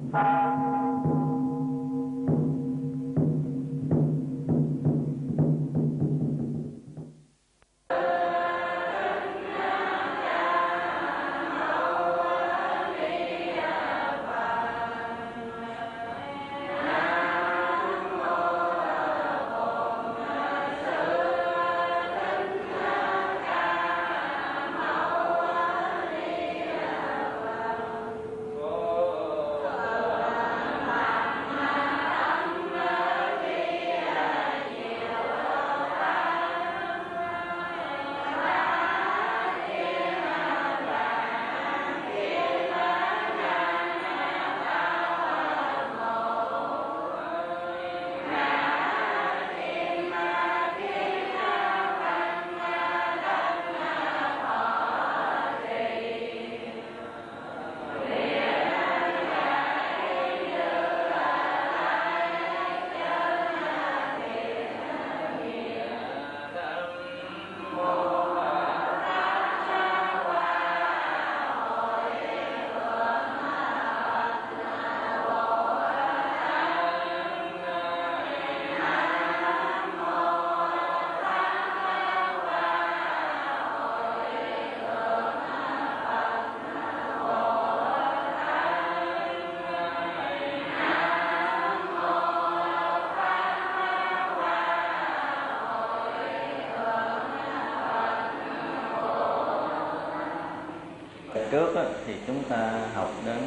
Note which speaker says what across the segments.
Speaker 1: Trước thì chúng ta học đến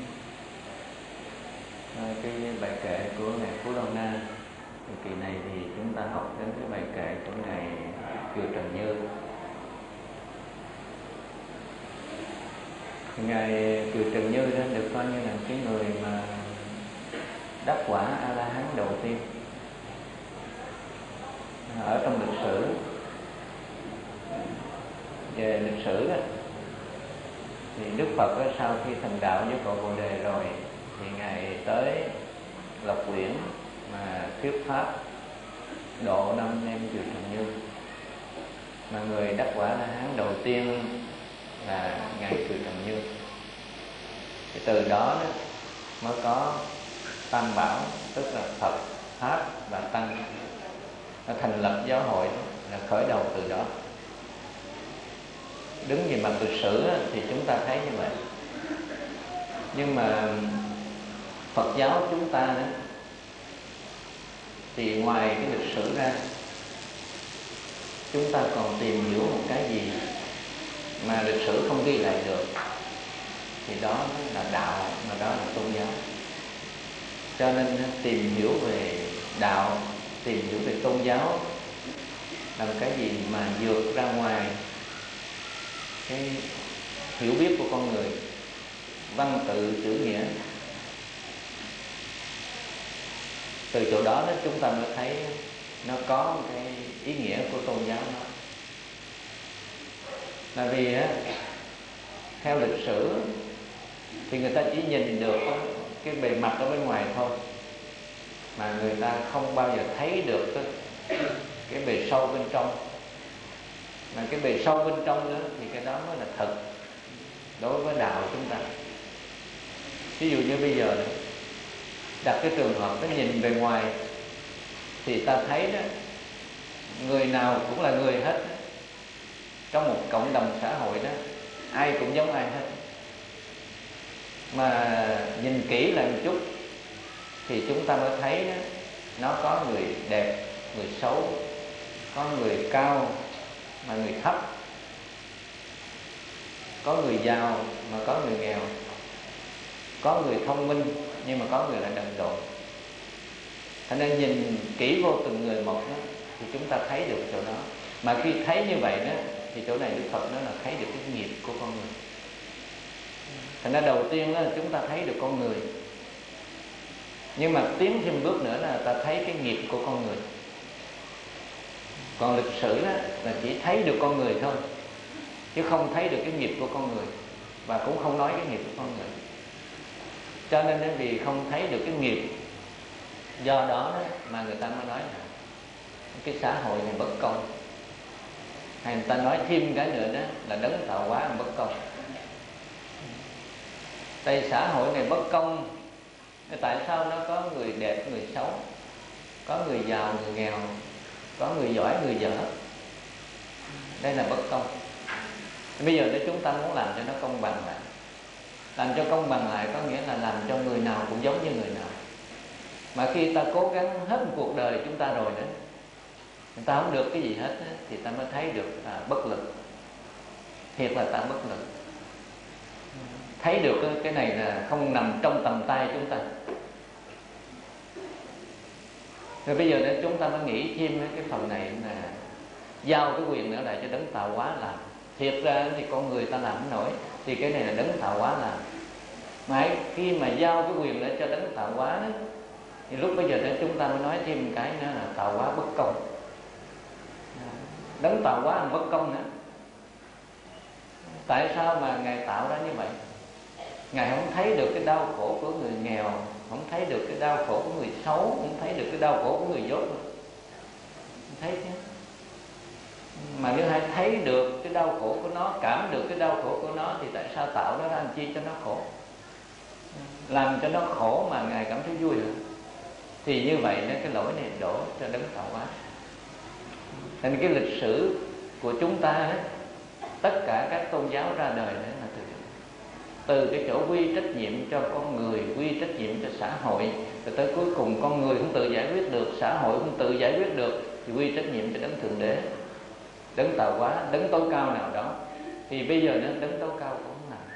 Speaker 1: cái bài kệ của ngài Phú Lâu Na. Kỳ này thì chúng ta học đến cái bài kệ của ngài Chùa Trần Như. Ngài Chùa Trần Như đó được coi như là cái người mà đắc quả A La Hán đầu tiên ở trong lịch sử. Về lịch sử đó, thì Đức Phật đó, sau khi thành đạo với cội Bồ Đề rồi thì ngài tới Lộc Uyển mà thuyết pháp độ 5 anh em Chùa Trần Như. Mà người đắc quả La Hán đầu tiên là ngài Chùa Trần Như. Thì từ đó, mới có Tam Bảo, tức là Phật, Pháp và Tăng. Nó thành lập giáo hội là khởi đầu từ đó. Đứng về mặt lịch sử thì chúng ta thấy như vậy. Nhưng mà Phật giáo chúng ta đó, thì ngoài cái lịch sử ra, chúng ta còn tìm hiểu một cái gì mà lịch sử không ghi lại được, thì đó là đạo, mà đó là tôn giáo. Cho nên tìm hiểu về đạo, tìm hiểu về tôn giáo là một cái gì mà vượt ra ngoài cái hiểu biết của con người, văn tự chữ nghĩa. Từ chỗ đó chúng ta mới thấy nó có một cái ý nghĩa của tôn giáo đó. Là vì theo lịch sử thì người ta chỉ nhìn được cái bề mặt ở bên ngoài thôi, mà người ta không bao giờ thấy được cái bề sâu bên trong. Mà cái bề sâu bên trong đó thì cái đó mới là thật đối với đạo chúng ta. Ví dụ như bây giờ này, đặt cái trường hợp nó nhìn bề ngoài thì ta thấy đó, người nào cũng là người hết. Trong một cộng đồng xã hội đó, ai cũng giống ai hết. Mà nhìn kỹ lại một chút thì chúng ta mới thấy đó, nó có người đẹp, người xấu, có người cao mà người thấp, có người giàu mà có người nghèo, có người thông minh nhưng mà có người lại đần độn. Cho nên nhìn kỹ vô từng người một đó, thì chúng ta thấy được chỗ đó. Mà khi thấy như vậy đó, thì chỗ này Đức Phật nói là thấy được cái nghiệp của con người. Thành ra đầu tiên đó, chúng ta thấy được con người. Nhưng mà tiến thêm bước nữa là ta thấy cái nghiệp của con người. Còn lịch sử đó là chỉ thấy được con người thôi, chứ không thấy được cái nghiệp của con người, và cũng không nói cái nghiệp của con người. Cho nên vì không thấy được cái nghiệp, do đó mà người ta mới nói là cái xã hội này bất công. Hay người ta nói thêm cái nữa đó là đấng tạo hóa bất công. Tại xã hội này bất công Tại sao nó có người đẹp, người xấu, có người giàu, người nghèo, có người giỏi, người dở? Đây là bất công. Bây giờ nếu chúng ta muốn làm cho nó công bằng lại, làm cho công bằng lại có nghĩa là làm cho người nào cũng giống như người nào. Mà khi ta cố gắng hết một cuộc đời chúng ta rồi đó, người ta không được cái gì hết thì ta mới thấy được bất lực. Thiệt là ta bất lực. Thấy được cái này là không nằm trong tầm tay chúng ta. Rồi bây giờ để chúng ta mới nghĩ thêm cái phần này là giao cái quyền nữa lại cho đấng tạo hóa làm. Thiệt ra thì con người ta làm không nổi, thì cái này là đấng tạo hóa làm. Mà khi mà giao cái quyền để cho đấng tạo hóa đó, thì lúc bây giờ để chúng ta mới nói thêm một cái nữa là tạo hóa bất công. Đấng tạo hóa là bất công nữa. Tại sao mà Ngài tạo ra như vậy? Ngài không thấy được cái đau khổ của người nghèo, không thấy được cái đau khổ của người xấu, không thấy được cái đau khổ của người dốt nữa. Không thấy chứ. Mà nếu ai thấy được cái đau khổ của nó, cảm được cái đau khổ của nó, thì tại sao tạo nó ra làm chi cho nó khổ? Làm cho nó khổ mà Ngài cảm thấy vui hả? Thì như vậy nên cái lỗi này đổ cho đấng tạo hóa. Nên cái lịch sử của chúng ta đó, tất cả các tôn giáo ra đời đó là từ cái chỗ quy trách nhiệm cho con người, quy trách nhiệm cho xã hội, rồi tới cuối cùng con người không tự giải quyết được, xã hội không tự giải quyết được, thì quy trách nhiệm cho đấng thượng đế, đấng tạo hóa, đấng tối cao nào đó. Thì bây giờ nó đấng tối cao cũng không làm.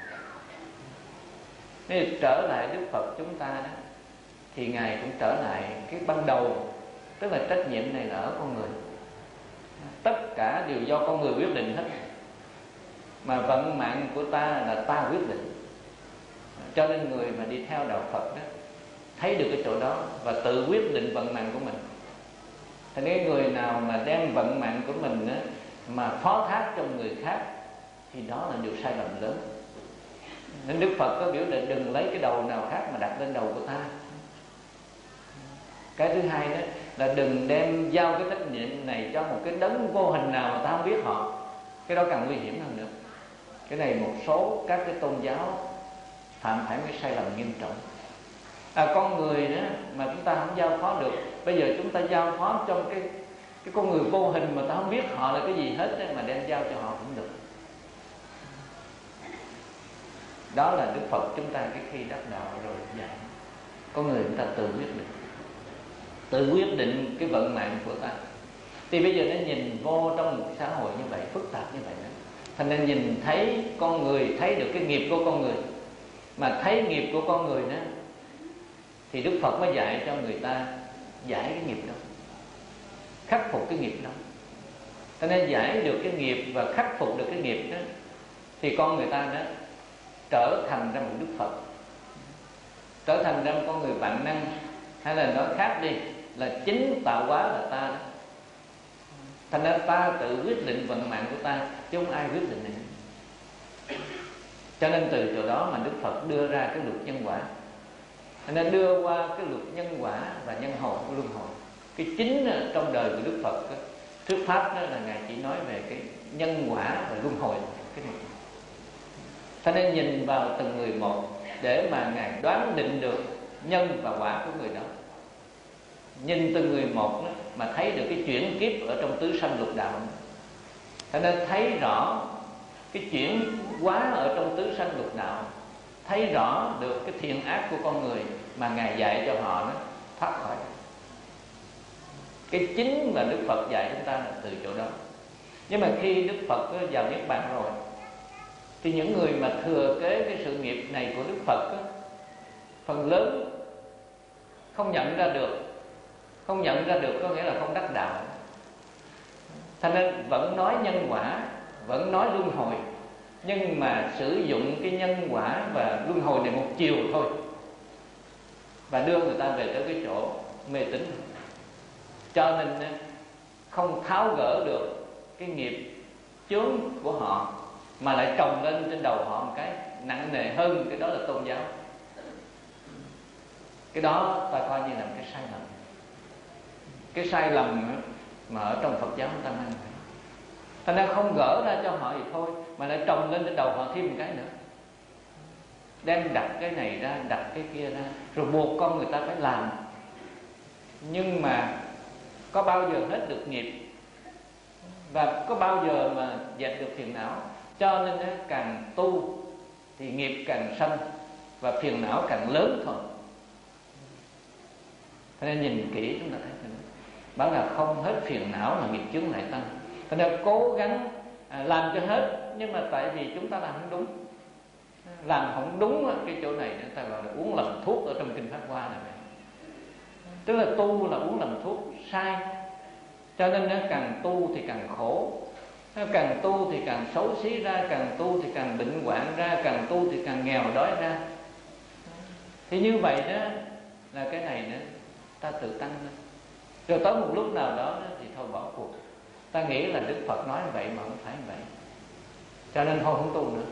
Speaker 1: Nếu trở lại Đức Phật chúng ta đó, thì Ngài cũng trở lại cái ban đầu, tức là trách nhiệm này là ở con người. Tất cả đều do con người quyết định hết. Mà vận mạng của ta là ta quyết định. Cho nên người mà đi theo đạo Phật đó thấy được cái chỗ đó và tự quyết định vận mạng của mình. Thế nên người nào mà đem vận mạng của mình đó, mà phó thác cho người khác, thì đó là điều sai lầm lớn. Nên Đức Phật có biểu định đừng lấy cái đầu nào khác mà đặt lên đầu của ta. Cái thứ hai đó là đừng đem giao cái trách nhiệm này cho một cái đấng vô hình nào mà ta không biết họ. Cái đó càng nguy hiểm hơn nữa. Cái này một số các cái tôn giáo phạm phải cái sai lầm nghiêm trọng. Con người đó mà chúng ta không giao phó được, bây giờ chúng ta giao phó trong cái con người vô hình mà ta không biết họ là cái gì hết đó, mà đem giao cho họ cũng được. Đó là Đức Phật chúng ta cái khi đắc đạo rồi dạy con người chúng ta tự quyết định, tự quyết định cái vận mạng của ta. Thì bây giờ nó nhìn vô trong một xã hội như vậy, phức tạp như vậy đó. Thành nên nhìn thấy con người, thấy được cái nghiệp của con người. Mà thấy nghiệp của con người đó, thì Đức Phật mới dạy cho người ta giải cái nghiệp đó, khắc phục cái nghiệp đó. Cho nên giải được cái nghiệp và khắc phục được cái nghiệp đó, thì con người ta đó trở thành ra một Đức Phật, trở thành ra một con người vạn năng. Hay là nói khác đi, là chính tạo hóa là ta đó. Thành ra ta tự quyết định vận mạng của ta, chứ không ai quyết định này. Cho nên từ chỗ đó mà Đức Phật đưa ra cái luật nhân quả. Thành ra đưa qua cái luật nhân quả và nhân hồi của luân hồi. Cái chính trong đời của Đức Phật thuyết pháp đó là Ngài chỉ nói về cái nhân quả và luân hồi cái này. Cho nên nhìn vào từng người một để mà Ngài đoán định được nhân và quả của người đó. Nhìn từng người một đó, mà thấy được cái chuyển kiếp ở trong tứ sanh lục đạo. Cho nên thấy rõ cái chuyển hóa ở trong tứ sanh lục đạo, thấy rõ được cái thiện ác của con người mà Ngài dạy cho họ nó thoát khỏi. Cái chính mà Đức Phật dạy chúng ta là từ chỗ đó. Nhưng mà khi Đức Phật vào Niết Bàn rồi, thì những người mà thừa kế cái sự nghiệp này của Đức Phật đó, phần lớn không nhận ra được. Không nhận ra được có nghĩa là không đắc đạo. Cho nên vẫn nói nhân quả, vẫn nói luân hồi, nhưng mà sử dụng cái nhân quả và luân hồi này một chiều thôi, và đưa người ta về tới cái chỗ mê tín. Cho nên không tháo gỡ được cái nghiệp chướng của họ, mà lại trồng lên trên đầu họ một cái nặng nề hơn. Cái đó là tôn giáo. Cái đó ta coi như là một cái sai lầm. Cái sai lầm mà ở trong Phật giáo chúng ta mang lại. Thành ra không gỡ ra cho họ thì thôi, mà lại trồng lên trên đầu họ thêm một cái nữa. đem đặt cái này ra, đặt cái kia ra, rồi buộc con người ta phải làm. Nhưng mà có bao giờ hết được nghiệp, và có bao giờ mà dẹp được phiền não. Cho nên càng tu thì nghiệp càng sanh và phiền não càng lớn thôi. Cho nên nhìn kỹ chúng ta thấy bảo là không hết phiền não mà nghiệp chướng lại tăng. Cho nên cố gắng làm cho hết, nhưng mà tại vì chúng ta làm không đúng. Làm không đúng cái chỗ này người ta gọi là uống lầm thuốc ở trong kinh Pháp Hoa này. Tức là tu là uống lầm thuốc sai. Cho nên càng tu thì càng khổ, càng tu thì càng xấu xí ra, càng tu thì càng bệnh hoạn ra, càng tu thì càng nghèo đói ra. Thì như vậy đó là cái này nữa ta tự tăng lên. Rồi tới một lúc nào đó thì thôi bỏ cuộc. Ta nghĩ là Đức Phật nói vậy mà không phải vậy, cho nên thôi không tu nữa.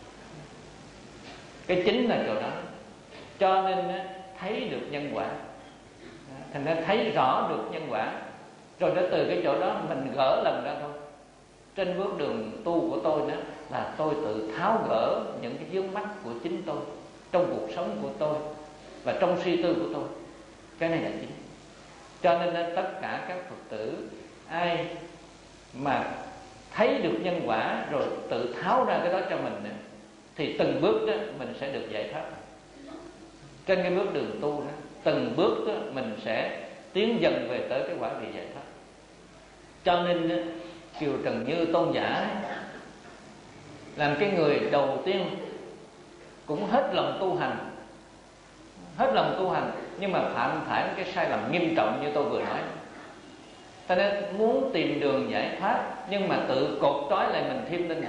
Speaker 1: Cái chính là chỗ đó. Cho nên thấy được nhân quả, thành ra thấy rõ được nhân quả, rồi đó từ cái chỗ đó mình gỡ lần ra thôi. Trên bước đường tu của tôi đó là tôi tự tháo gỡ những cái vướng mắc của chính tôi trong cuộc sống của tôi và trong suy tư của tôi. Cái này là chính. Cho nên tất cả các Phật tử ai mà thấy được nhân quả rồi tự tháo ra cái đó cho mình thì từng bước đó mình sẽ được giải thoát. Trên cái bước đường tu đó, từng bước đó mình sẽ tiến dần về tới cái quả vị giải thoát. Cho nên Kiều Trần Như tôn giả làm cái người đầu tiên cũng hết lòng tu hành, hết lòng tu hành, nhưng mà phạm phải cái sai lầm nghiêm trọng như tôi vừa nói. Cho nên muốn tìm đường giải thoát nhưng mà tự cột trói lại mình thêm lên nữa.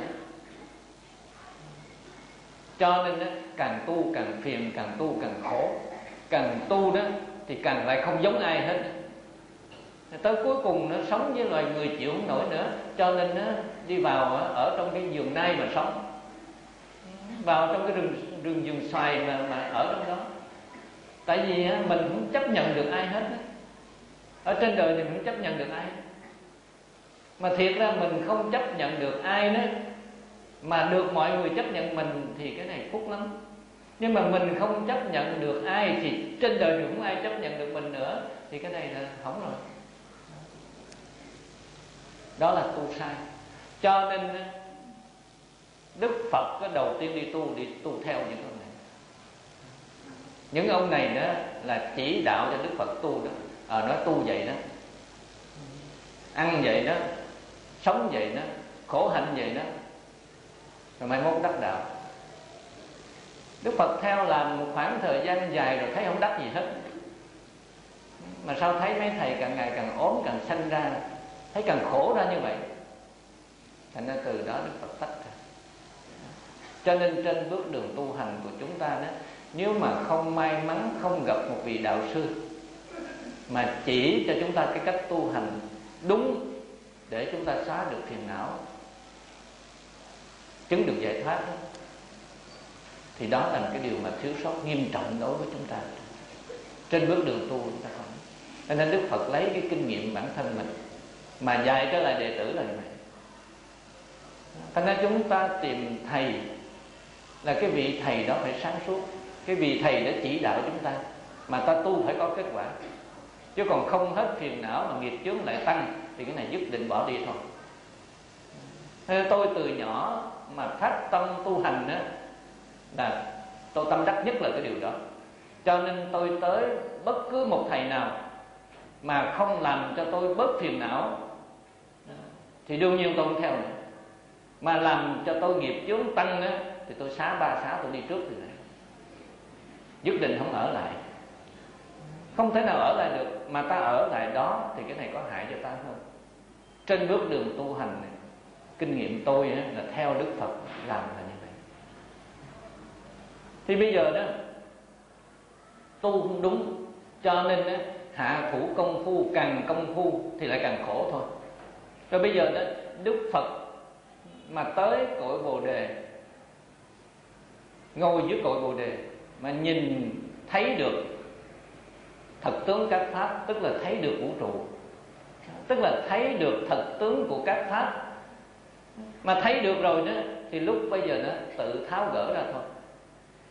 Speaker 1: Cho nên càng tu càng phiền, càng tu càng khổ. Càng tu đó thì càng lại không giống ai hết. Tới cuối cùng nó sống với loài người chịu không nổi nữa. Cho nên nó đi vào ở trong cái vườn nai mà sống, vào trong cái rừng xoài mà ở trong đó. Tại vì mình không chấp nhận được ai hết. Ở trên đời này mình không chấp nhận được ai. Mà thiệt ra mình không chấp nhận được ai đó, mà được mọi người chấp nhận mình thì cái này phúc lắm. Nhưng mà mình không chấp nhận được ai thì trên đời này không ai chấp nhận được mình nữa, thì cái này là hỏng rồi. Đó là tu sai. Cho nên Đức Phật cái đầu tiên đi tu theo những ông này. Những ông này đó là chỉ đạo cho Đức Phật tu đó. Nói tu vậy đó, ăn vậy đó, sống vậy đó, khổ hạnh vậy đó, rồi mai mốt đắc đạo. Đức Phật theo làm một khoảng thời gian dài rồi thấy không đắc gì hết. Mà sao thấy mấy thầy càng ngày càng ốm, càng sanh ra, thấy càng khổ ra như vậy. Thành ra từ đó Đức Phật tách ra. Cho nên trên bước đường tu hành của chúng ta đó, nếu mà không may mắn không gặp một vị đạo sư mà chỉ cho chúng ta cái cách tu hành đúng để chúng ta xóa được phiền não, chứng được giải thoát đó, thì đó là một cái điều mà thiếu sót nghiêm trọng đối với chúng ta trên bước đường tu chúng ta không. Cho nên Đức Phật lấy cái kinh nghiệm bản thân mình mà dạy trở lại đệ tử là như vậy. Thành ra chúng ta tìm thầy là cái vị thầy đó phải sáng suốt, cái vị thầy đã chỉ đạo chúng ta, mà ta tu phải có kết quả. Chứ còn không hết phiền não mà nghiệp chướng lại tăng thì cái này nhất định bỏ đi thôi. Thế tôi từ nhỏ mà phát tâm tu hành đó, là tôi tâm đắc nhất là cái điều đó. Cho nên tôi tới bất cứ một thầy nào mà không làm cho tôi bớt phiền não thì đương nhiên tôi không theo nữa. Mà làm cho tôi nghiệp chướng tăng đó, thì tôi xá ba xá tôi đi trước từ này. Nhất định không ở lại. Không thể nào ở lại được. Mà ta ở lại đó thì cái này có hại cho ta hơn. Trên bước đường tu hành này, kinh nghiệm tôi là theo Đức Phật làm là như vậy. Thì bây giờ đó tu không đúng, cho nên hạ thủ công phu, càng công phu thì lại càng khổ thôi. Rồi bây giờ đó Đức Phật mà tới cội Bồ Đề, ngồi dưới cội Bồ Đề mà nhìn thấy được thật tướng các pháp, tức là thấy được vũ trụ, tức là thấy được thật tướng của các pháp. Mà thấy được rồi đó thì lúc bây giờ nó tự tháo gỡ ra thôi.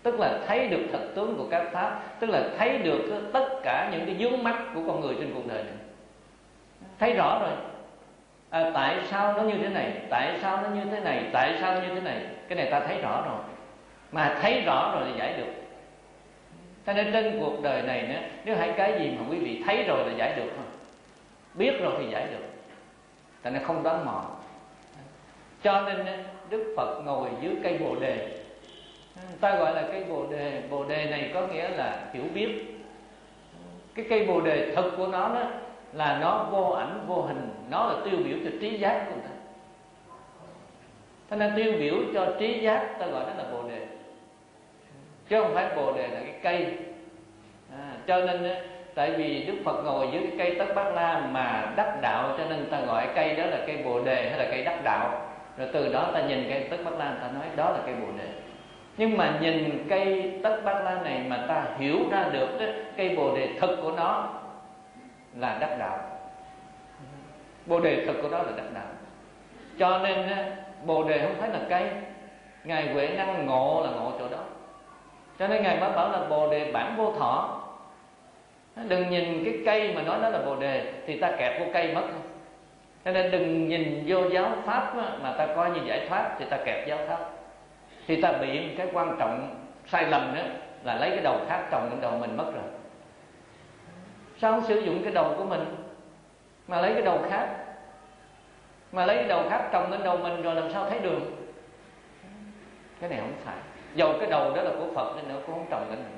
Speaker 1: tức là thấy được thật tướng của các pháp, tức là thấy được tất cả những cái vướng mắc của con người trên cuộc đời này. Thấy rõ rồi. Tại sao nó như thế này, tại sao nó như thế này, tại sao như thế này, cái này ta thấy rõ rồi. Mà thấy rõ rồi thì giải được. Cho nên trên cuộc đời này nữa, nếu hai cái gì mà quý vị thấy rồi là giải được thôi, biết rồi thì giải được. Cho nên không đoán mò. Cho nên Đức Phật ngồi dưới cây Bồ Đề. Ta gọi là cây Bồ Đề. Bồ Đề này có nghĩa là hiểu biết. Cái cây Bồ Đề thực của nó đó là nó vô ảnh vô hình, nó là tiêu biểu cho trí giác của người ta. Cho nên tiêu biểu cho trí giác ta gọi nó là Bồ Đề, chứ không phải Bồ Đề là cái cây. Cho nên tại vì Đức Phật ngồi dưới cái cây Tất Bát La mà đắc đạo, cho nên ta gọi cây đó là cây Bồ Đề hay là cây đắc đạo. Rồi từ đó ta nhìn cây Tất Bát La, ta nói đó là cây Bồ Đề. Nhưng mà nhìn cây Tất Bát La này mà ta hiểu ra được đó, cây Bồ Đề thực của nó là đắc đạo. Bồ Đề thực của nó là đắc đạo. Cho nên Bồ Đề không phải là cây. Ngài Huệ Năng ngộ là ngộ chỗ đó. Cho nên Ngài mới bảo là Bồ Đề bản vô thọ. Đừng nhìn cái cây mà nói nó là Bồ Đề thì ta kẹp vô cây mất. Cho nên đừng nhìn vô giáo pháp mà ta coi như giải thoát thì ta kẹp giáo pháp. Thì ta bị cái quan trọng sai lầm đó là lấy cái đầu khác trồng lên đầu mình mất rồi. Sao không sử dụng cái đầu của mình mà lấy cái đầu khác? Mà lấy cái đầu khác trồng lên đầu mình rồi làm sao thấy đường? Cái này không phải. Dầu cái đầu đó là của Phật nên nó cũng không trồng lên mình.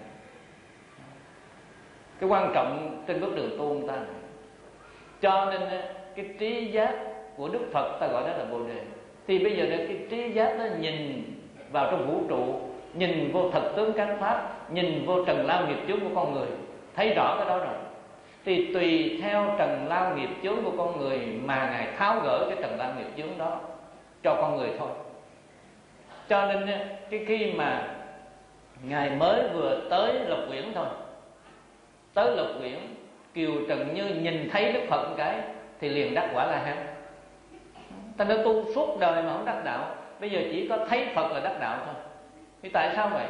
Speaker 1: Cái quan trọng trên bước đường tu người ta này. Cho nên cái trí giác của Đức Phật ta gọi đó là Bồ Đề. Thì bây giờ cái trí giác nó nhìn vào trong vũ trụ, nhìn vô thật tướng các pháp, nhìn vô trần lao nghiệp chướng của con người, thấy rõ cái đó rồi. Thì tùy theo trần lao nghiệp chướng của con người mà Ngài tháo gỡ cái trần lao nghiệp chướng đó cho con người thôi. Cho nên cái khi mà Ngài mới vừa tới Lộc Uyển thôi, tới Lộc Uyển, Kiều Trần Như nhìn thấy Đức Phật một cái thì liền đắc quả La Hán. Ta đã tu suốt đời mà không đắc đạo, bây giờ chỉ có thấy Phật là đắc đạo thôi. Thì tại sao vậy?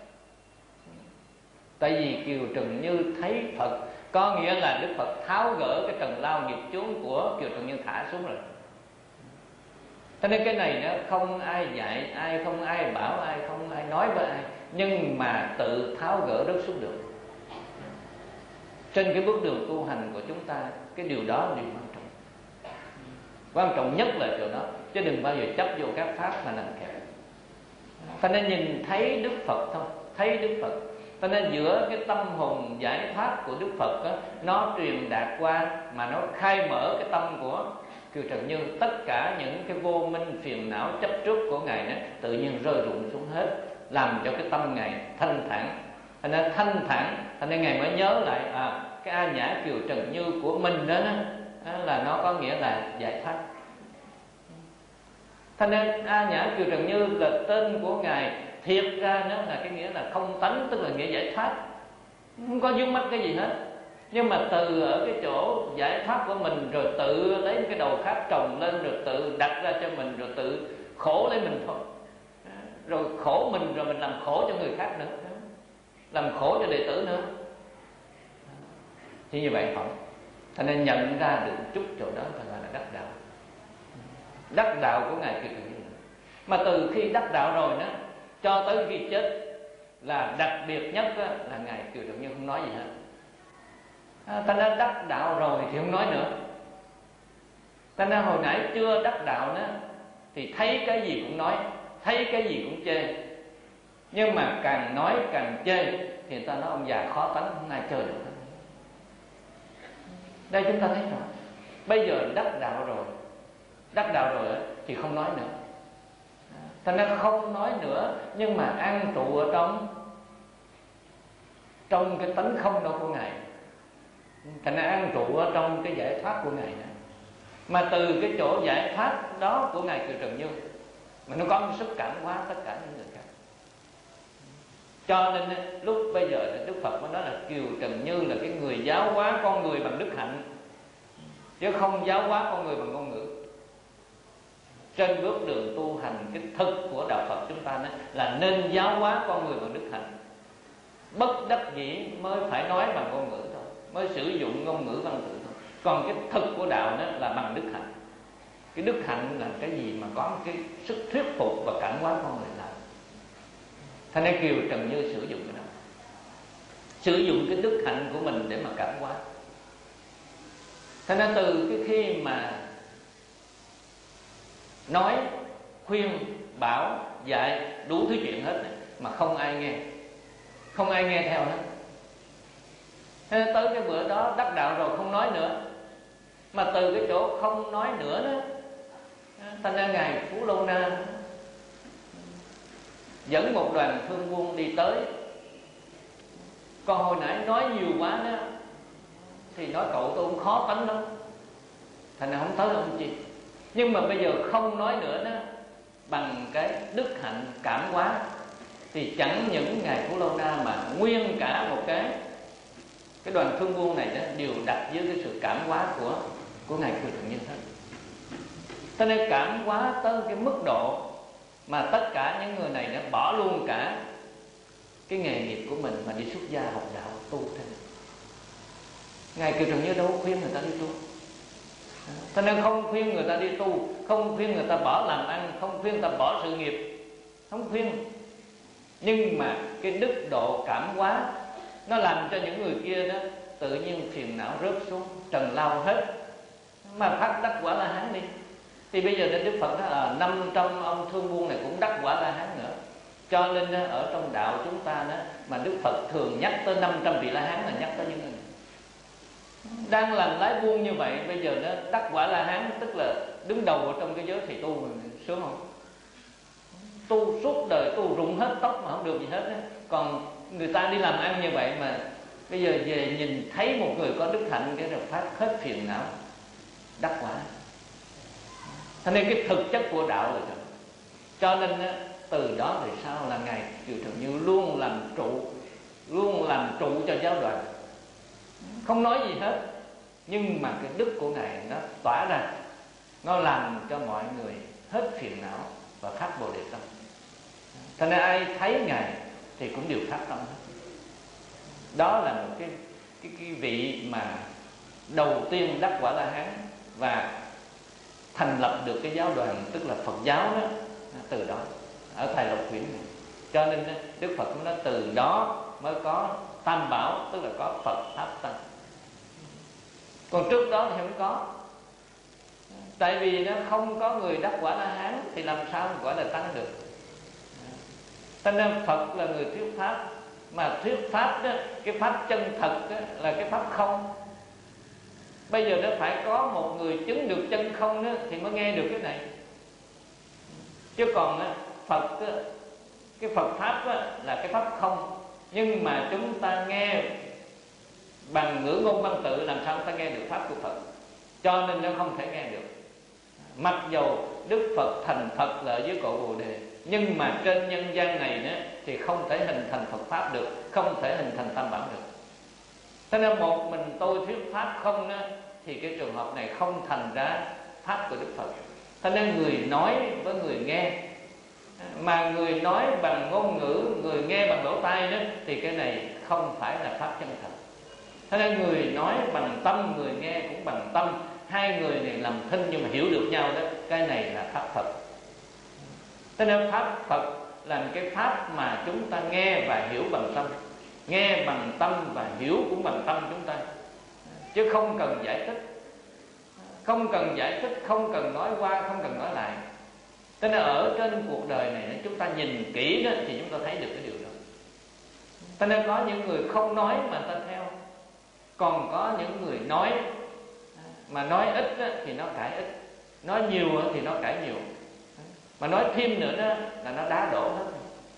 Speaker 1: Tại vì Kiều Trần Như thấy Phật, có nghĩa là Đức Phật tháo gỡ cái trần lao nghiệp chướng của Kiều Trần Như thả xuống rồi. Cho nên cái này nó không ai dạy ai, không ai bảo ai, không ai nói với ai, nhưng mà tự tháo gỡ rớt xuống được. Trên cái bước đường tu hành của chúng ta, cái điều đó là điều quan trọng. Quan trọng nhất là chỗ đó, chứ đừng bao giờ chấp vô các pháp mà làm kẹt. Ta nên nhìn thấy Đức Phật thôi, thấy Đức Phật. Cho nên giữa cái tâm hồn giải thoát của Đức Phật đó, nó truyền đạt qua mà nó khai mở cái tâm của Kiều Trần Như. Tất cả những cái vô minh phiền não chấp trước của Ngài đó tự nhiên rơi rụng xuống hết, làm cho cái tâm Ngài thanh thản. Cho nên thanh thản, cho nên Ngài mới nhớ lại cái A Nhã Kiều Trần Như của mình đó là nó có nghĩa là giải thoát. Cho nên A Nhã Kiều Trần Như là tên của Ngài, thiệt ra nó là cái nghĩa là không tánh, tức là nghĩa giải thoát, không có vướng mắc cái gì hết. Nhưng mà từ ở cái chỗ giải thoát của mình rồi tự lấy cái đầu khác trồng lên, rồi tự đặt ra cho mình, rồi tự khổ lấy mình thôi. Rồi khổ mình rồi mình làm khổ cho người khác nữa, làm khổ cho đệ tử nữa. Thì như vậy không. Cho nên nhận ra được chút chỗ đó phải gọi là đắc đạo. Đắc đạo của Ngài Kiều Trần Như. Mà từ khi đắc đạo rồi đó cho tới khi chết là đặc biệt nhất đó, là Ngài Kiều Trần Như không nói gì hết. Ta đã đắc đạo rồi thì không nói nữa. Ta nên hồi nãy chưa đắc đạo nữa thì thấy cái gì cũng nói, thấy cái gì cũng chê. Nhưng mà càng nói càng chê thì người ta nói ông già khó tánh, không ai chơi được. Đây chúng ta thấy rõ. Bây giờ đắc đạo rồi, đắc đạo rồi thì không nói nữa. Ta nên không nói nữa, nhưng mà an trụ ở trong cái tánh không đó của Ngài. Thành ra an trụ ở trong cái giải thoát của Ngài đó. Mà từ cái chỗ giải thoát đó của Ngài Kiều Trần Như mà nó có một sức cảm hóa tất cả những người khác. Cho nên lúc bây giờ Đức Phật mới nói là Kiều Trần Như là cái người giáo hóa con người bằng đức hạnh, chứ không giáo hóa con người bằng ngôn ngữ. trên bước đường tu hành, cái thực của đạo Phật chúng ta đó là nên giáo hóa con người bằng đức hạnh. Bất đắc dĩ mới phải nói bằng ngôn ngữ thôi, mới sử dụng ngôn ngữ văn tự thôi. Còn cái thực của đạo đó là bằng đức hạnh. Cái đức hạnh là cái gì mà có cái sức thuyết phục và cảm hóa con người làm. Thành ra Kiều Trần Như sử dụng cái đó, sử dụng cái đức hạnh của mình để mà cảm hóa. Thành ra từ cái khi mà nói, khuyên, bảo, dạy đủ thứ chuyện hết này, mà không ai nghe, không ai nghe theo hết. Thế nên tới cái bữa đó đắc đạo rồi không nói nữa. Mà từ cái chỗ không nói nữa đó, thành ra Ngài Phú Lâu Na dẫn một đoàn thương quân đi tới. Còn hồi nãy nói nhiều quá đó thì nói cậu tôi cũng khó tánh lắm, thành ra không tới ông chi. Nhưng mà bây giờ không nói nữa đó, bằng cái đức hạnh cảm hóa, thì chẳng những Ngài Phú Lâu Na mà nguyên cả một cái đoàn thương quân này đó đều đặt dưới cái sự cảm hóa của Ngài Kiều Trần Như Thế. Cho nên cảm hóa tới cái mức độ mà tất cả những người này đã bỏ luôn cả cái nghề nghiệp của mình mà đi xuất gia học đạo tu thêm. Ngài Kiều Trần Như đâu khuyên người ta đi tu. Cho nên không khuyên người ta đi tu, không khuyên người ta bỏ làm ăn, không khuyên người ta bỏ sự nghiệp, không khuyên. Nhưng mà cái đức độ cảm hóa nó làm cho những người kia đó tự nhiên phiền não rớt xuống, trần lao hết, mà phát đắc quả La Hán đi. Thì bây giờ đến Đức Phật nói là 500 ông thương buôn này cũng đắc quả La Hán nữa. Cho nên ở trong đạo chúng ta đó, mà Đức Phật thường nhắc tới 500 vị La Hán là nhắc tới những người này đang làm lái buôn như vậy. Bây giờ nó đắc quả La Hán, tức là đứng đầu ở trong cái giới thầy tu, sướng không? Tu suốt đời tu rụng hết tóc mà không được gì hết đó. Còn người ta đi làm ăn như vậy mà bây giờ về nhìn thấy một người có đức hạnh cái rồi phát hết phiền não, đắc quả. Cho nên cái thực chất của đạo là vậy. Cho nên từ đó về sau là Ngài Kiều Trần Như luôn làm trụ cho giáo đoàn, không nói gì hết. Nhưng mà cái đức của Ngài nó tỏa ra, nó làm cho mọi người hết phiền não và phát Bồ Đề tâm. Cho nên ai thấy Ngài thì cũng đều phát tâm hết. Đó là một cái vị mà đầu tiên đắc quả La Hán và thành lập được cái giáo đoàn, tức là Phật giáo đó, từ đó ở Thầy Lộc Quyển này. Cho nên Đức Phật cũng nói từ đó mới có Tam Bảo, tức là có Phật Pháp Tăng. Còn trước đó thì không có. Tại vì nó không có người đắc quả La Hán thì làm sao gọi là tăng được. Cho nên Phật là người thuyết pháp. Mà thuyết pháp đó, cái pháp chân thật đó, là cái pháp không. Bây giờ nó phải có một người chứng được chân không đó, thì mới nghe được cái này. Chứ còn Phật đó, cái Phật pháp đó, là cái pháp không. Nhưng mà chúng ta nghe bằng ngữ ngôn văn tự, làm sao ta nghe được pháp của Phật? Cho nên nó không thể nghe được. Mặc dầu Đức Phật thành Phật là ở dưới cội Bồ Đề, nhưng mà trên nhân gian này nữa thì không thể hình thành Phật pháp được, không thể hình thành Tam Bảo được. Thế nên một mình tôi thuyết pháp không đó, thì cái trường hợp này không thành ra pháp của Đức Phật. Thế nên người nói với người nghe, mà người nói bằng ngôn ngữ, người nghe bằng lỗ tai đó, thì cái này không phải là pháp chân thật. Thế nên người nói bằng tâm, người nghe cũng bằng tâm, hai người này làm thinh nhưng mà hiểu được nhau đó, cái này là pháp Phật. Thế nên pháp Phật là cái pháp mà chúng ta nghe và hiểu bằng tâm, nghe bằng tâm và hiểu cũng bằng tâm chúng ta, chứ không cần giải thích, không cần giải thích, không cần nói qua, không cần nói lại. Thế nên ở trên cuộc đời này chúng ta nhìn kỹ đó thì chúng ta thấy được cái điều đó. Thế nên có những người không nói mà ta theo, còn có những người nói mà nói ít thì nó cãi ít, nói nhiều thì nó cãi nhiều, mà nói thêm nữa đó là nó đá đổ hết.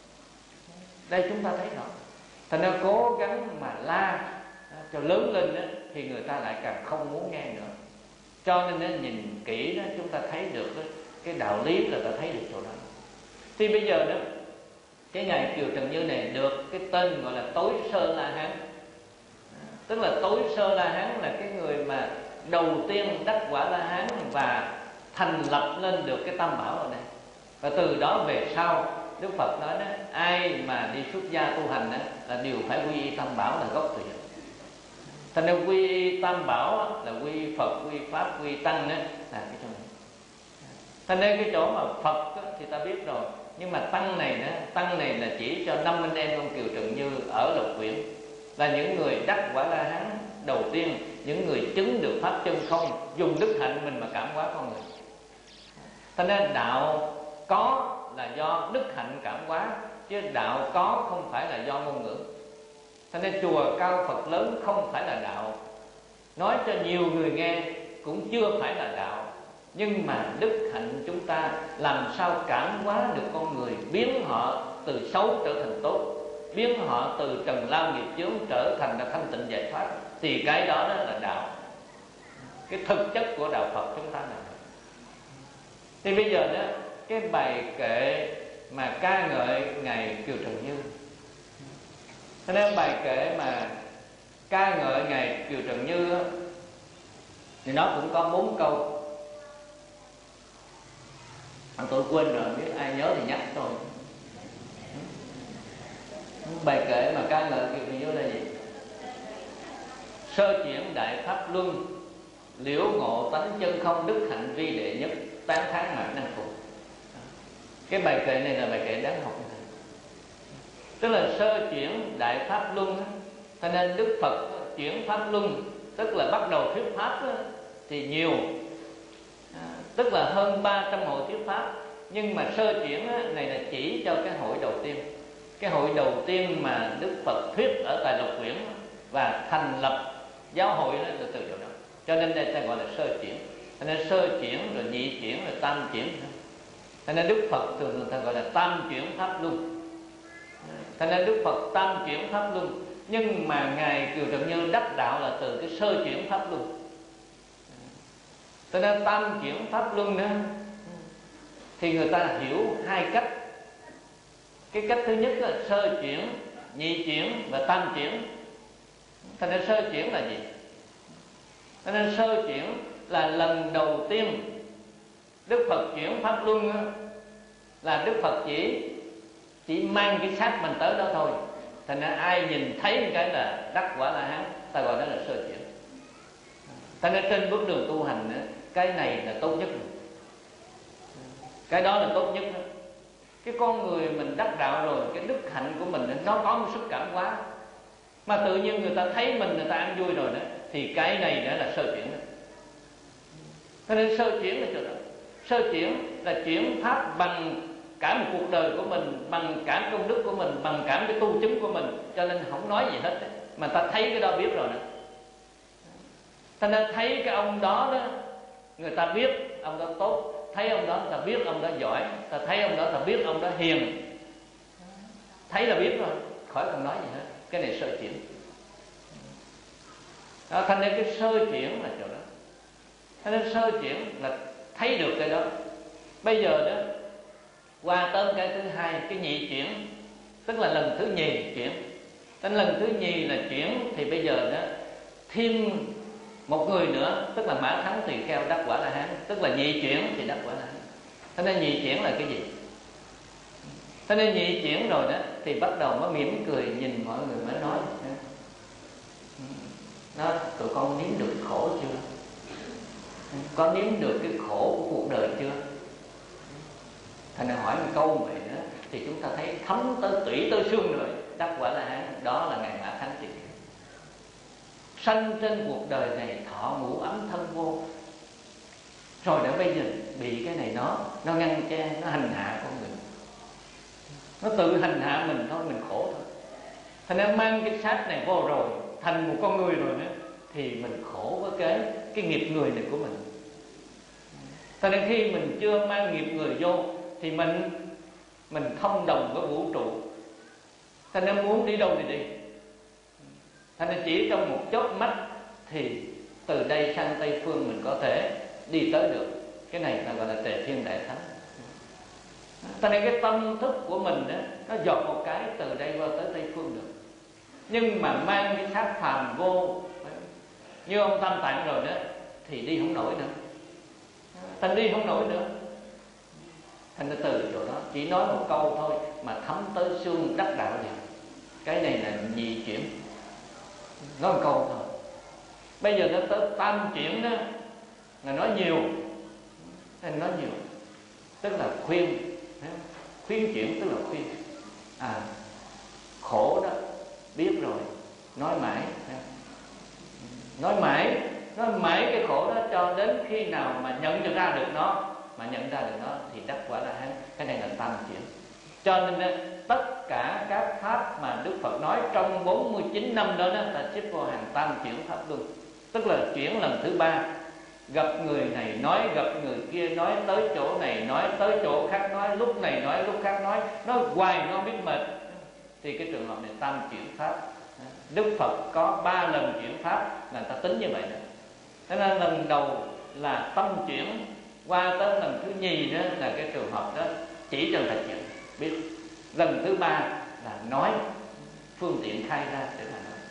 Speaker 1: Đây chúng ta thấy rõ. Thành ra cố gắng mà la cho lớn lên đó, thì người ta lại càng không muốn nghe nữa. Cho nên nhìn kỹ đó chúng ta thấy được đó, cái đạo lý là ta thấy được chỗ đó. Thì bây giờ đó cái Ngài Kiều Trần Như này được cái tên gọi là Tối Sơ La Hán. Tức là Tối Sơ La Hán là cái người mà đầu tiên đắc quả La Hán và thành lập lên được cái tam bảo ở đây. Và từ đó về sau Đức Phật nói đó, ai mà đi xuất gia tu hành đó, là đều phải quy y tam bảo là gốc tuyệt. Thành nên quy y tam bảo là quy Phật, quy Pháp, quy Tăng đó, là cái chỗ này. Thành nên cái chỗ mà Phật đó, thì ta biết rồi, nhưng mà Tăng này đó, Tăng này là chỉ cho 5 anh em ông Kiều Trần Như ở Lộc Quyển, là những người đắc quả La Hán đầu tiên, những người chứng được pháp chân không, dùng đức hạnh mình mà cảm hóa con người. Thành nên đạo có là do đức hạnh cảm hóa, chứ đạo có không phải là do ngôn ngữ. Thành nên chùa cao Phật lớn không phải là đạo, nói cho nhiều người nghe cũng chưa phải là đạo. Nhưng mà đức hạnh chúng ta làm sao cảm hóa được con người, biến họ từ xấu trở thành tốt, biến họ từ trần lao nghiệp chướng trở thành là thanh tịnh giải thoát, thì cái đó đó là đạo. Cái thực chất của đạo Phật chúng ta là. Thì bây giờ đó, cái bài kệ mà ca ngợi Ngài Kiều Trần Như, cho nên bài kệ mà ca ngợi Ngài Kiều Trần Như đó, thì nó cũng có 4 câu. Tôi quên rồi, biết ai nhớ thì nhắc tôi. Bài kệ mà ca ngợi Kiều Trần Như là gì? Sơ chuyển đại pháp luân, liễu ngộ tánh chân không, đức hạnh vi đệ nhất, tán thán mạc năng phục. Cái bài kệ này là bài kệ đáng học. Tức là sơ chuyển đại pháp luân, cho nên Đức Phật chuyển pháp luân, tức là bắt đầu thuyết pháp thì nhiều, tức là hơn 300 hội thuyết pháp. Nhưng mà sơ chuyển này là chỉ cho cái hội đầu tiên. Cái hội đầu tiên mà Đức Phật thuyết ở tại Lộc Quyển và thành lập giáo hội đó là từ chỗ đó. Cho nên đây ta gọi là sơ chuyển. Cho nên sơ chuyển rồi nhị chuyển rồi tam chuyển. Cho nên Đức Phật thường ta gọi là tam chuyển pháp luân. Cho nên Đức Phật tam chuyển pháp luân. Nhưng mà Ngài Kiều Trần Như đắc đạo là từ cái sơ chuyển pháp luân. Cho nên tam chuyển pháp luân nữa thì người ta hiểu hai cách. Cái cách thứ nhất là sơ chuyển, nhị chuyển và tam chuyển. Cho nên sơ chuyển là gì? Cho nên sơ chuyển là lần đầu tiên Đức Phật chuyển pháp luân, là Đức Phật chỉ mang cái xác mình tới đó thôi. Thành ra ai nhìn thấy cái là đắc quả La Hán, ta gọi đó là sơ chuyển. Thành ra trên bước đường tu hành cái này là tốt nhất, cái đó là tốt nhất. Cái con người mình đắc đạo rồi, cái đức hạnh của mình nó có một sức cảm hóa, mà tự nhiên người ta thấy mình, người ta ăn vui rồi đó, thì cái này đã là sơ chuyển đó. Cho nên sơ chuyển là chỗ đó. Sơ chuyển là chuyển pháp bằng cả một cuộc đời của mình, bằng cả công đức của mình, bằng cả cái tu chứng của mình. Cho nên không nói gì hết, mà ta thấy cái đó biết rồi đó. Cho nên thấy cái ông đó đó, người ta biết ông đó tốt, thấy ông đó ta biết ông đó giỏi, ta thấy ông đó ta biết ông đó hiền, thấy là biết rồi, khỏi cần nói gì hết. Cái này sơ chuyển đó. Thành nên cái sơ chuyển là chỗ đó. Cho nên sơ chuyển là thấy được cái đó. Bây giờ đó qua tới cái thứ hai, cái nhị chuyển, tức là lần thứ nhì chuyển. Đến lần thứ nhì là chuyển thì bây giờ đó thêm một người nữa, tức là Mã Thắng Tỳ Kheo đắc quả La Hán, tức là nhị chuyển thì đắc quả La Hán. Thế nên nhị chuyển là cái gì? Thế nên nhị chuyển rồi đó thì bắt đầu mới mỉm cười nhìn mọi người mới nói: nó tụi con nếm được khổ chưa? Có nếm được cái khổ của cuộc đời chưa? Thành ra hỏi một câu vậy nữa thì chúng ta thấy thấm tới tủy tới xương rồi. Đắc quả La Hán đó là Ngài Mã Thắng Tỳ Kheo. Sanh trên cuộc đời này thọ ngũ ấm thân vô, rồi đã bây giờ bị cái này nó ngăn che, nó hành hạ con người, nó tự hành hạ mình thôi, mình khổ thôi. Thành ra mang cái xác này vô rồi, thành một con người rồi nữa, thì mình khổ với cái nghiệp người này của mình. Thành ra khi mình chưa mang nghiệp người vô thì mình thông đồng với vũ trụ. Thành ra muốn đi đâu thì đi. Thành ra chỉ trong một chớp mắt thì từ đây sang Tây Phương mình có thể đi tới được. Cái này là gọi là Tề Thiên Đại Thánh. Cho nên cái tâm thức của mình đó, nó dột một cái từ đây qua tới Tây Phương được. Nhưng mà mang cái xác phàm vô như ông Tam Tạng rồi đó thì đi không nổi nữa. thành đi không nổi nữa. Thành ra từ chỗ đó chỉ nói một câu thôi mà thấm tới xương đắc đạo liền. Cái này là nhị chuyển, nói một câu thôi. Bây giờ nó tới tam chuyển đó là nói nhiều, nói nhiều tức là khuyên. Khuyên chuyển tức là khuyên. Khổ đó biết rồi, nói mãi, nói mãi cái khổ đó cho đến khi nào mà nhận ra được nó, thì đắc quả La Hán. Cái này là tam chuyển. Cho nên tất cả các pháp mà Đức Phật nói trong 49 năm đó là xếp vào hàng tam chuyển pháp luân. Tức là chuyển lần thứ 3, gặp người này nói, gặp người kia nói, tới chỗ này nói, tới chỗ khác nói, lúc này nói, lúc khác nói hoài nó biết mệt. Thì cái trường hợp này tam chuyển pháp. Đức Phật có 3 lần chuyển pháp là người ta tính như vậy đó. Thế nên lần đầu là tâm chuyển, qua tới lần thứ nhì đó là cái trường hợp đó chỉ cho thật chuyển biết. Lần thứ 3 là nói, phương tiện khai ra để mà nói.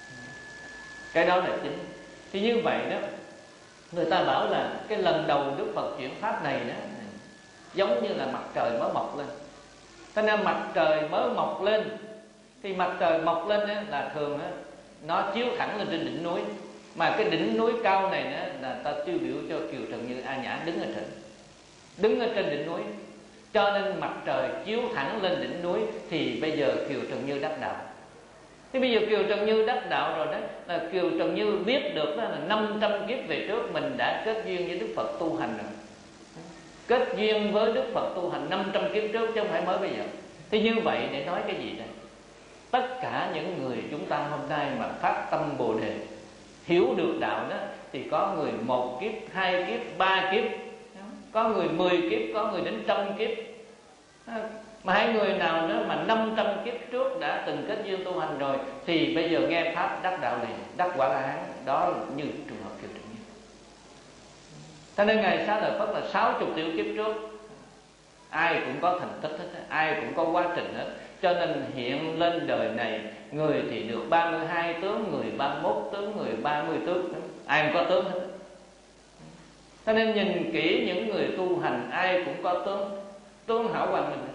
Speaker 1: Cái đó là chính. Thì như vậy đó, người ta bảo là cái lần đầu Đức Phật chuyển pháp này đó giống như là mặt trời mới mọc lên. Thế nên mặt trời mới mọc lên, thì mặt trời mọc lên đó, là thường đó, nó chiếu thẳng lên trên đỉnh núi. Mà cái đỉnh núi cao này đó, là ta tiêu biểu cho Kiều Trần Như A Nhã đứng ở trên, đứng ở trên đỉnh núi. Cho nên mặt trời chiếu thẳng lên đỉnh núi thì bây giờ Kiều Trần Như đắc đạo. Thế bây giờ Kiều Trần Như đắc đạo rồi đó, là Kiều Trần Như biết được đó là 500 kiếp về trước mình đã kết duyên với Đức Phật tu hành rồi. Kết duyên với Đức Phật tu hành 500 kiếp trước chứ không phải mới bây giờ. Thì như vậy để nói cái gì đây? Tất cả những người chúng ta hôm nay mà phát tâm Bồ Đề, hiểu được đạo đó, thì có người 1 kiếp, 2 kiếp, 3 kiếp, có người 10 kiếp, có người đến 100 kiếp. Mà hai người nào đó mà 500 kiếp trước đã từng kết duyên tu hành rồi, thì bây giờ nghe pháp đắc đạo liền, đắc quả La Hán. Đó như trường hợp Kiều Trần Như. Cho nên Ngài Xá Lợi Phất là 60 triệu kiếp trước, ai cũng có thành tích hết, ai cũng có quá trình hết. Cho nên hiện lên đời này, người thì được 32 tướng, người 31 tướng, người 30 tướng, ai cũng có tướng hết. Cho nên nhìn kỹ những người tu hành, ai cũng có tướng hảo quang mình.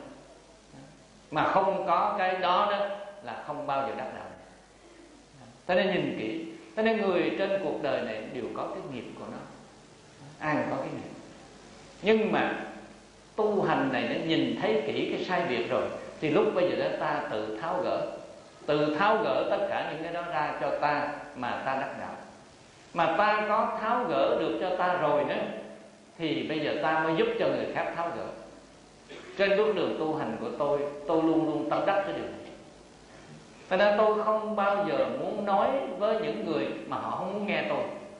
Speaker 1: Mà không có cái đó đó là không bao giờ đắc đạo. Cho nên nhìn kỹ. Cho nên người trên cuộc đời này đều có cái nghiệp của nó, ai cũng có cái nghiệp. Nhưng mà tu hành này nó nhìn thấy kỹ cái sai biệt rồi, thì lúc bây giờ đó ta tự tháo gỡ tất cả những cái đó ra cho ta mà ta đắc đạo. Mà ta có tháo gỡ được cho ta rồi đó, thì bây giờ ta mới giúp cho người khác tháo gỡ. Trên bước đường tu hành của tôi luôn luôn tâm đắc cái điều này. Cho nên tôi không bao giờ muốn nói với những người mà họ không muốn nghe tôi.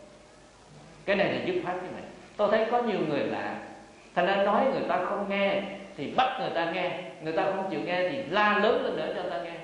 Speaker 1: Cái này là dứt khoát như vậy. Tôi thấy có nhiều người lạ, thành ra nói người ta không nghe thì bắt người ta nghe, người ta không chịu nghe thì la lớn lên nữa cho người ta nghe.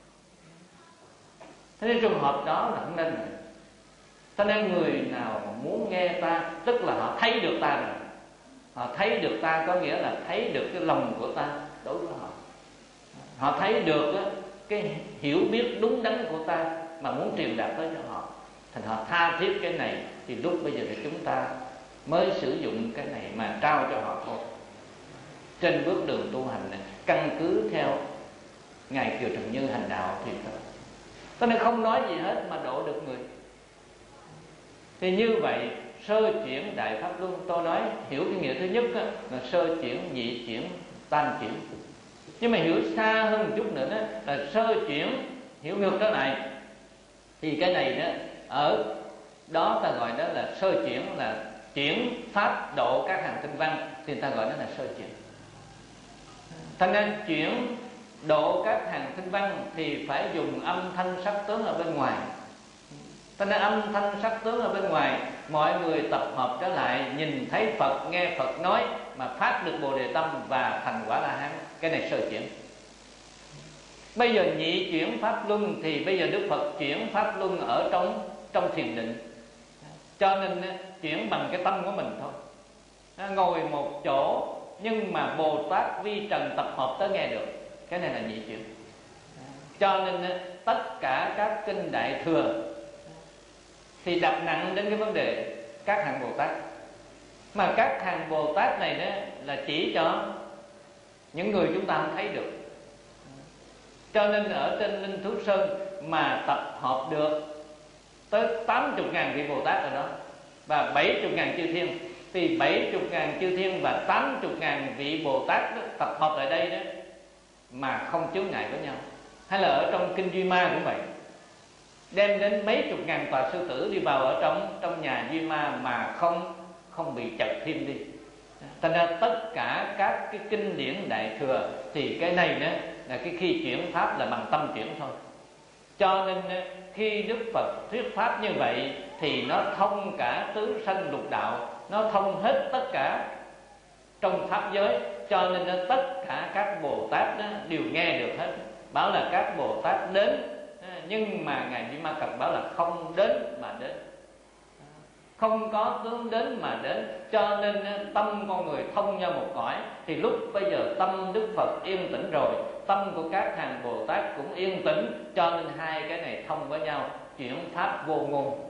Speaker 1: Thế nên trường hợp đó là không nên rồi. Cho nên người nào muốn nghe ta, tức là họ thấy được ta rồi. Họ thấy được ta có nghĩa là thấy được cái lòng của ta đối với họ. Họ thấy được cái hiểu biết đúng đắn của ta mà muốn truyền đạt tới cho họ, thành họ tha thiết cái này, thì lúc bây giờ thì chúng ta mới sử dụng cái này mà trao cho họ thôi. Trên bước đường tu hành này, căn cứ theo Ngài Kiều Trần Như hành đạo thì tôi nên không nói gì hết mà độ được người. Thì như vậy sơ chuyển đại pháp luân, tôi nói hiểu cái nghĩa thứ nhất là sơ chuyển, nhị chuyển, tam chuyển. Nhưng mà hiểu xa hơn một chút nữa đó, là sơ chuyển hiểu ngược trở lại. Thì cái này đó, ở đó ta gọi đó là sơ chuyển, là chuyển pháp độ các hàng tinh văn, thì ta gọi đó là sơ chuyển. Thành ra chuyển độ các hàng tinh văn thì phải dùng âm thanh sắc tướng ở bên ngoài. Cho nên âm thanh sắc tướng ở bên ngoài, mọi người tập hợp trở lại, nhìn thấy Phật, nghe Phật nói mà phát được Bồ Đề tâm và thành quả La Hán. Cái này sơ chuyển. Bây giờ nhị chuyển pháp luân, thì bây giờ Đức Phật chuyển pháp luân ở trong thiền định. Cho nên chuyển bằng cái tâm của mình thôi. Ngồi một chỗ nhưng mà Bồ Tát vi trần tập hợp tới nghe được. Cái này là nhị chuyển. Cho nên tất cả các kinh Đại Thừa thì đặt nặng đến cái vấn đề các hạng Bồ Tát. Mà các hàng Bồ Tát này đó là chỉ cho những người chúng ta không thấy được. Cho nên ở trên Linh Thú Sơn mà tập hợp được tới 80.000 vị Bồ Tát ở đó, và 70.000 chư thiên, thì 70.000 chư thiên và 80.000 vị Bồ Tát đó, tập hợp tại đây đó mà không chướng ngại với nhau. Hay là ở trong Kinh Duy Ma cũng vậy, đem đến mấy chục ngàn tòa sư tử đi vào ở trong nhà Duy Ma mà không bị chật thêm đi. Thành ra tất cả các cái kinh điển Đại Thừa thì cái này đó là cái khi chuyển pháp là bằng tâm chuyển thôi. Cho nên khi Đức Phật thuyết pháp như vậy thì nó thông cả tứ sanh lục đạo, nó thông hết tất cả trong pháp giới. Cho nên tất cả các Bồ Tát đó đều nghe được hết. Bảo là các Bồ Tát đến, nhưng mà Ngài Duy Ma Cật bảo là không đến mà đến, không có tướng đến mà đến. Cho nên tâm con người thông nhau một cõi. Thì lúc bây giờ tâm Đức Phật yên tĩnh rồi, tâm của các hàng Bồ Tát cũng yên tĩnh. Cho nên hai cái này thông với nhau, chuyển pháp vô ngôn.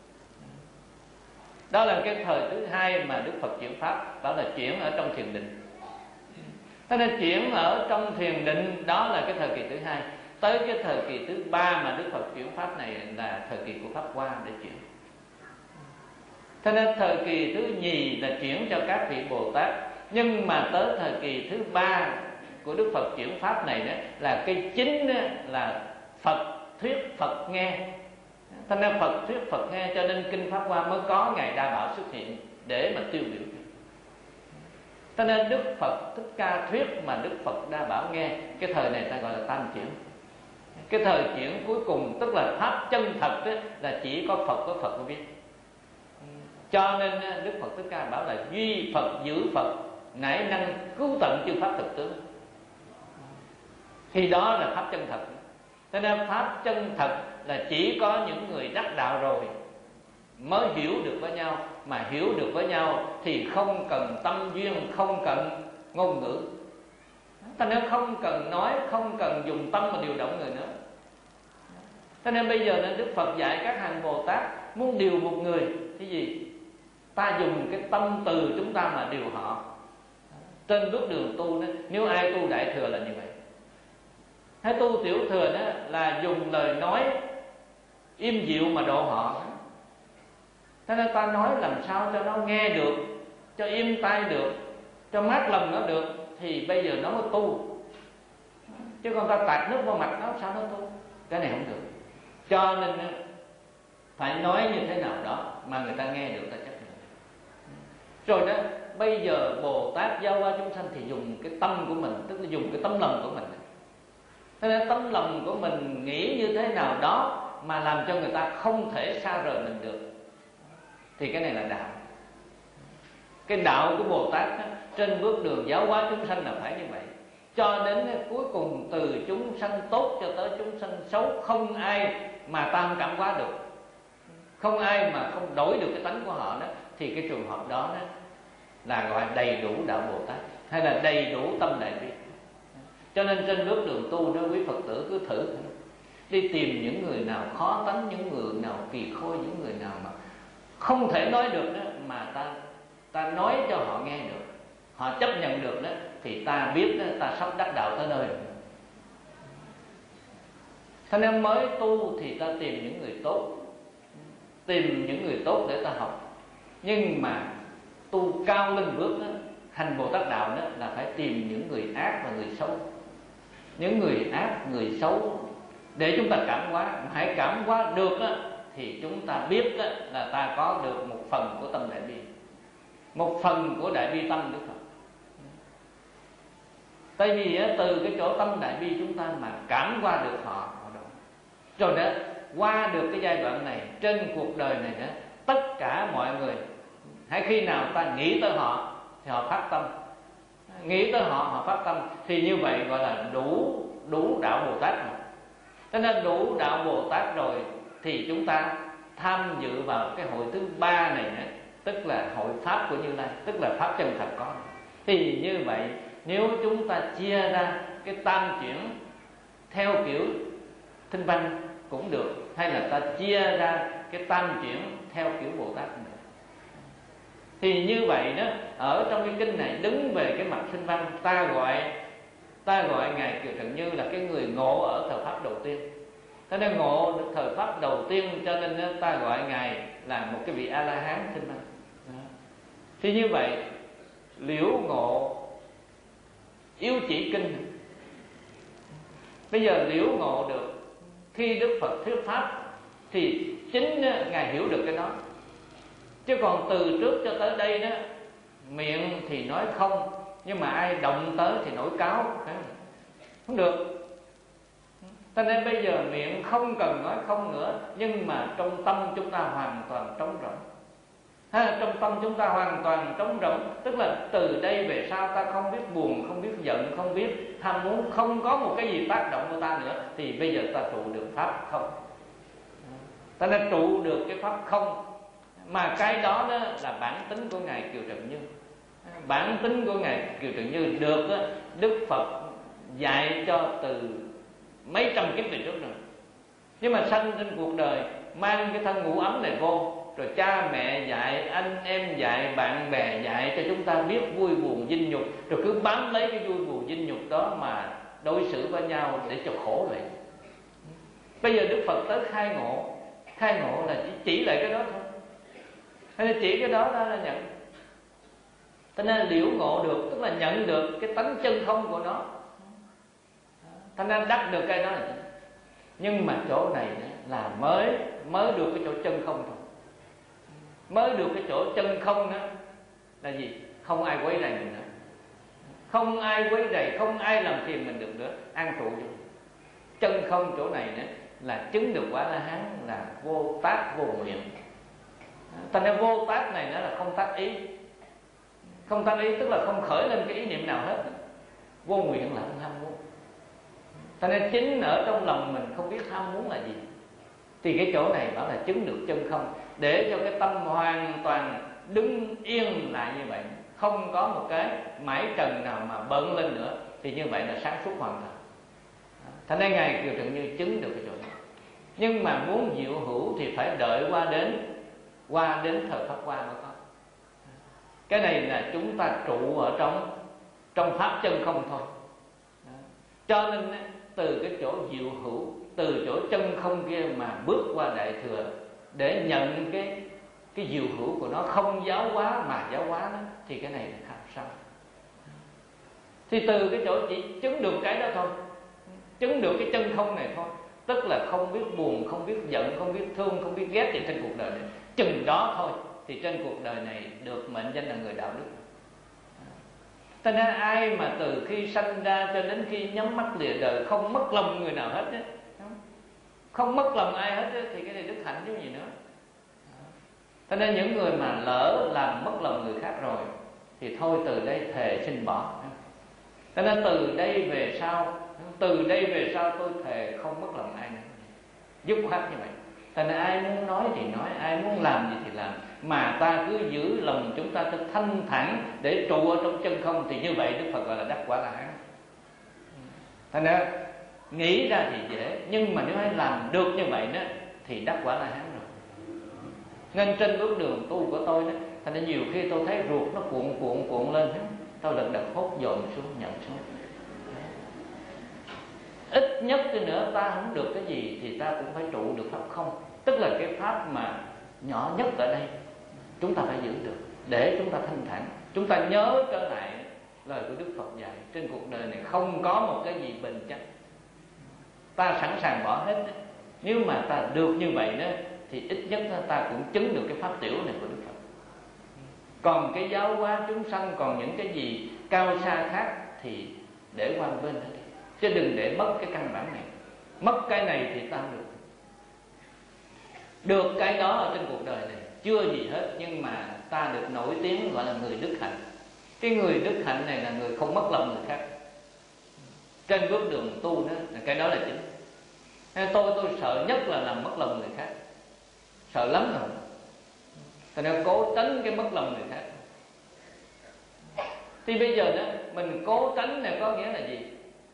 Speaker 1: Đó là cái thời thứ hai mà Đức Phật chuyển pháp, đó là chuyển ở trong thiền định. Thế nên chuyển ở trong thiền định đó là cái thời kỳ thứ hai. Tới cái thời kỳ thứ ba mà Đức Phật chuyển pháp này là thời kỳ của Pháp Hoa để chuyển. Thế nên thời kỳ thứ nhì là chuyển cho các vị Bồ Tát. Nhưng mà tới thời kỳ thứ ba của Đức Phật chuyển pháp này đó là cái chính đó là Phật thuyết Phật nghe. Thế nên Phật thuyết Phật nghe, cho nên Kinh Pháp Hoa mới có Ngài Đa Bảo xuất hiện để mà tiêu biểu. Cho nên Đức Phật Thích Ca thuyết mà Đức Phật Đa Bảo nghe. Cái thời này ta gọi là tam chuyển. Cái thời chuyển cuối cùng tức là pháp chân thật đó, là chỉ có Phật với Phật mới biết. Cho nên Đức Phật Thích Ca bảo là duy Phật giữ Phật, nải năng cứu tận chư pháp thực tướng. Thì đó là pháp chân thật. Cho nên pháp chân thật là chỉ có những người đắc đạo rồi mới hiểu được với nhau. Mà hiểu được với nhau thì không cần tâm duyên, không cần ngôn ngữ. Cho nên không cần nói, không cần dùng tâm mà điều động người nữa. Cho nên bây giờ nên Đức Phật dạy các hàng Bồ Tát muốn điều một người cái gì? Ta dùng cái tâm từ chúng ta mà điều họ. Trên bước đường tu đó, nếu ai tu Đại Thừa là như vậy. Hay tu Tiểu Thừa đó là dùng lời nói im dịu mà độ họ. Thế nên ta nói làm sao cho nó nghe được, cho im tai được, cho mát lòng nó được, thì bây giờ nó mới tu. Chứ còn ta tạt nước vào mặt nó sao nó tu? Cái này không được. Cho nên phải nói như thế nào đó mà người ta nghe được, ta chấp nhận. Rồi đó, bây giờ Bồ Tát giao qua chúng sanh thì dùng cái tâm của mình, tức là dùng cái tấm lòng của mình. Thế nên tấm lòng của mình nghĩ như thế nào đó mà làm cho người ta không thể xa rời mình được, thì cái này là đạo. Cái đạo của Bồ Tát đó, trên bước đường giáo hóa chúng sanh là phải như vậy. Cho đến cuối cùng từ chúng sanh tốt cho tới chúng sanh xấu, không ai mà ta không cảm hóa được, không ai mà không đổi được cái tánh của họ đó, thì cái trường hợp đó, là gọi đầy đủ đạo Bồ Tát, hay là đầy đủ tâm đại bi. Cho nên trên bước đường tu đó, quý Phật tử cứ thử đi tìm những người nào khó tánh, những người nào kỳ khôi, những người nào mà không thể nói được đó, mà ta nói cho họ nghe được, họ chấp nhận được đó, thì ta biết đó, ta sắp đắc đạo tới nơi rồi. Thế nên mới tu thì ta tìm những người tốt, tìm những người tốt để ta học. Nhưng mà tu cao lên bước đó, hành Bồ Tát đạo đó, là phải tìm những người ác và người xấu. Những người ác, người xấu để chúng ta cảm hóa. Hãy cảm hóa được đó, thì chúng ta biết đó, là ta có được một phần của tâm đại bi, một phần của đại bi tâm Đức Phật. Tại vì từ cái chỗ tâm đại bi chúng ta mà cảm hóa được họ rồi đó, qua được cái giai đoạn này, trên cuộc đời này đó, tất cả mọi người hãy khi nào ta nghĩ tới họ thì họ phát tâm, nghĩ tới họ, họ phát tâm, thì như vậy gọi là đủ đạo Bồ Tát rồi. Cho nên đủ đạo Bồ Tát rồi thì chúng ta tham dự vào cái hội thứ ba này, tức là hội pháp của Như Lai, tức là pháp chân thật có. Thì như vậy nếu chúng ta chia ra cái tam chuyển theo kiểu Thinh Văn cũng được, hay là ta chia ra cái tam chuyển theo kiểu Bồ Tát cũng được. Thì như vậy đó, ở trong cái kinh này đứng về cái mặt sinh văn, ta gọi ngài Kiều Trần Như là cái người ngộ ở thời pháp đầu tiên. Thế nên ngộ thời pháp đầu tiên, cho nên ta gọi ngài là một cái vị A La Hán sinh văn. Thì như vậy liễu ngộ yếu chỉ kinh. Bây giờ liễu ngộ được khi Đức Phật thuyết pháp thì chính ngài hiểu được cái đó. Chứ còn từ trước cho tới đây đó, miệng thì nói không, nhưng mà ai động tới thì nổi cáo, không được. Cho nên bây giờ miệng không cần nói không nữa, nhưng mà trong tâm chúng ta hoàn toàn trống rỗng. Trong tâm chúng ta hoàn toàn trống rỗng, tức là từ đây về sau ta không biết buồn, không biết giận, không biết tham muốn, không có một cái gì tác động của ta nữa, thì bây giờ ta trụ được pháp không. Ta đã trụ được cái pháp không, mà cái đó, đó là bản tính của ngài Kiều Trần Như. Bản tính của ngài Kiều Trần Như được Đức Phật dạy cho từ mấy trăm kiếp về trước rồi. Nhưng mà sanh trên cuộc đời mang cái thân ngũ ấm này vô, rồi cha mẹ dạy, anh em dạy, bạn bè dạy cho chúng ta biết vui buồn dinh nhục, rồi cứ bám lấy cái vui buồn dinh nhục đó mà đối xử với nhau để cho khổ vậy. Bây giờ Đức Phật tới khai ngộ là chỉ lại cái đó thôi. Hay là chỉ cái đó là nhận. Cho nên liễu ngộ được tức là nhận được cái tánh chân không của nó. Cho nên đắc được cái đó là chính. Nhưng mà chỗ này là mới được cái chỗ chân không thôi. Mới được cái chỗ chân không đó là gì? Không ai quấy rầy mình nữa. Không ai quấy rầy, không ai làm phiền mình được nữa, an trụ được. Chân không chỗ này nữa là chứng được quả La Hán, là vô tác vô nguyện. Thành ra vô tác này nó là không tác ý. Không tác ý tức là không khởi lên cái ý niệm nào hết. Vô nguyện là không ham muốn. Thành ra chính ở trong lòng mình không biết ham muốn là gì, thì cái chỗ này bảo là chứng được chân không, để cho cái tâm hoàn toàn đứng yên lại như vậy, không có một cái mải trần nào mà bận lên nữa, thì như vậy là sáng suốt hoàn toàn. Thành ra ngài Kiều Trần Như chứng được cái chỗ này. Nhưng mà muốn diệu hữu thì phải đợi qua đến thời pháp qua mới có. Cái này là chúng ta trụ ở trong pháp chân không thôi. Cho nên từ cái chỗ diệu hữu, từ chỗ chân không kia mà bước qua đại thừa để nhận cái diệu hữu của nó, không giáo hóa mà giáo hóa nó, thì cái này là khác sao. Thì từ cái chỗ chỉ chứng được cái đó thôi, chứng được cái chân không này thôi, tức là không biết buồn, không biết giận, không biết thương, không biết ghét gì trên cuộc đời này, chừng đó thôi thì trên cuộc đời này được mệnh danh là người đạo đức. Cho nên ai mà từ khi sanh ra cho đến khi nhắm mắt lìa đời không mất lòng người nào hết á, không mất lòng ai hết á, thì cái này đức hạnh chứ gì nữa. Cho nên những người mà lỡ làm mất lòng người khác rồi thì thôi từ đây thề xin bỏ. Cho nên từ đây về sau tôi thề không mất lòng ai nữa, dứt khoát như vậy. Cho nên ai muốn nói thì nói, ai muốn làm gì thì làm, mà ta cứ giữ lòng chúng ta thật thanh thản để trụ ở trong chân không, thì như vậy Đức Phật gọi là đắc quả La Hán. Thành ra nghĩ ra thì dễ, nhưng mà nếu ai làm được như vậy đó thì đắc quả La Hán rồi. Nên trên bước đường tu của tôi đó, thành ra nhiều khi tôi thấy ruột nó cuộn lên, tôi lật đật hốt dồn xuống, nhận xuống. Ít nhất đi nữa ta không được cái gì thì ta cũng phải trụ được pháp không, tức là cái pháp mà nhỏ nhất ở đây chúng ta phải giữ được, để chúng ta thanh thản. Chúng ta nhớ trở lại lời của Đức Phật dạy, trên cuộc đời này không có một cái gì bền chắc, ta sẵn sàng bỏ hết. Nếu mà ta được như vậy đó thì ít nhất ta cũng chứng được cái pháp tiểu này của Đức Phật. Còn cái giáo hóa chúng sanh, còn những cái gì cao xa khác thì để qua bên hết, chứ đừng để mất cái căn bản này. Mất cái này thì ta không được. Được cái đó ở trên cuộc đời này chưa gì hết, nhưng mà ta được nổi tiếng gọi là người đức hạnh. Cái người đức hạnh này là người không mất lòng người khác. Trên bước đường tu đó, cái đó là chính. Tôi sợ nhất là làm mất lòng người khác, sợ lắm rồi. Thành ra cố tránh cái mất lòng người khác. Thì bây giờ đó mình cố tránh này có nghĩa là gì?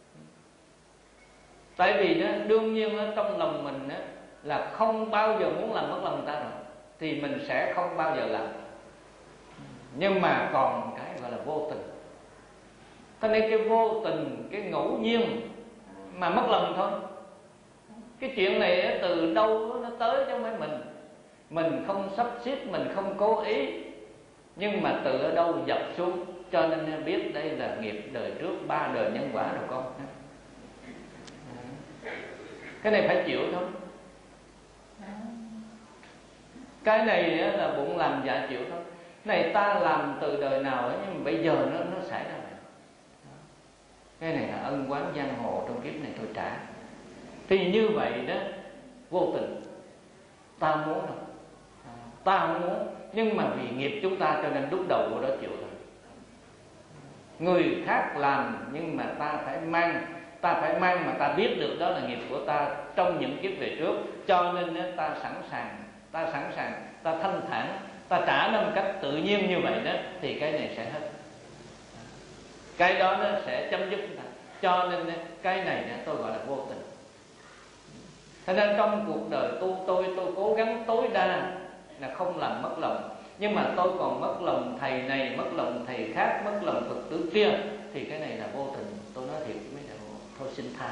Speaker 1: Tại vì đó, đương nhiên ở trong lòng mình đó, là không bao giờ muốn làm mất lòng người ta rồi, thì mình sẽ không bao giờ làm. Nhưng mà còn cái gọi là vô tình. Cho nên cái vô tình, cái ngẫu nhiên mà mất lòng thôi. Cái chuyện này từ đâu nó tới chứ không phải mình. Mình không sắp xếp, mình không cố ý, nhưng mà từ ở đâu dập xuống. Cho nên biết đây là nghiệp đời trước, 3 đời nhân quả rồi con. Cái này phải chịu thôi. Cái này là bụng làm dạ chịu thôi. Này ta làm từ đời nào ấy, nhưng mà bây giờ nó xảy ra vậy. Cái này là ân oán giang hồ trong kiếp này tôi trả. Thì như vậy đó, vô tình. Ta muốn đâu, ta không muốn, nhưng mà vì nghiệp chúng ta cho nên lúc đầu của đó chịu thôi. Người khác làm nhưng mà ta phải mang mà ta biết được đó là nghiệp của ta trong những kiếp về trước. Cho nên ta sẵn sàng, ta thanh thản, ta trả nó một cách tự nhiên như vậy đó, thì cái này sẽ hết. Cái đó nó sẽ chấm dứt ta. Cho nên cái này tôi gọi là vô tình. Thế nên trong cuộc đời tôi cố gắng tối đa là không làm mất lòng. Nhưng mà tôi còn mất lòng thầy này, mất lòng thầy khác, mất lòng Phật tử kia, thì cái này là vô tình. Tôi nói thiệt với mấy đạo, thôi xin tha.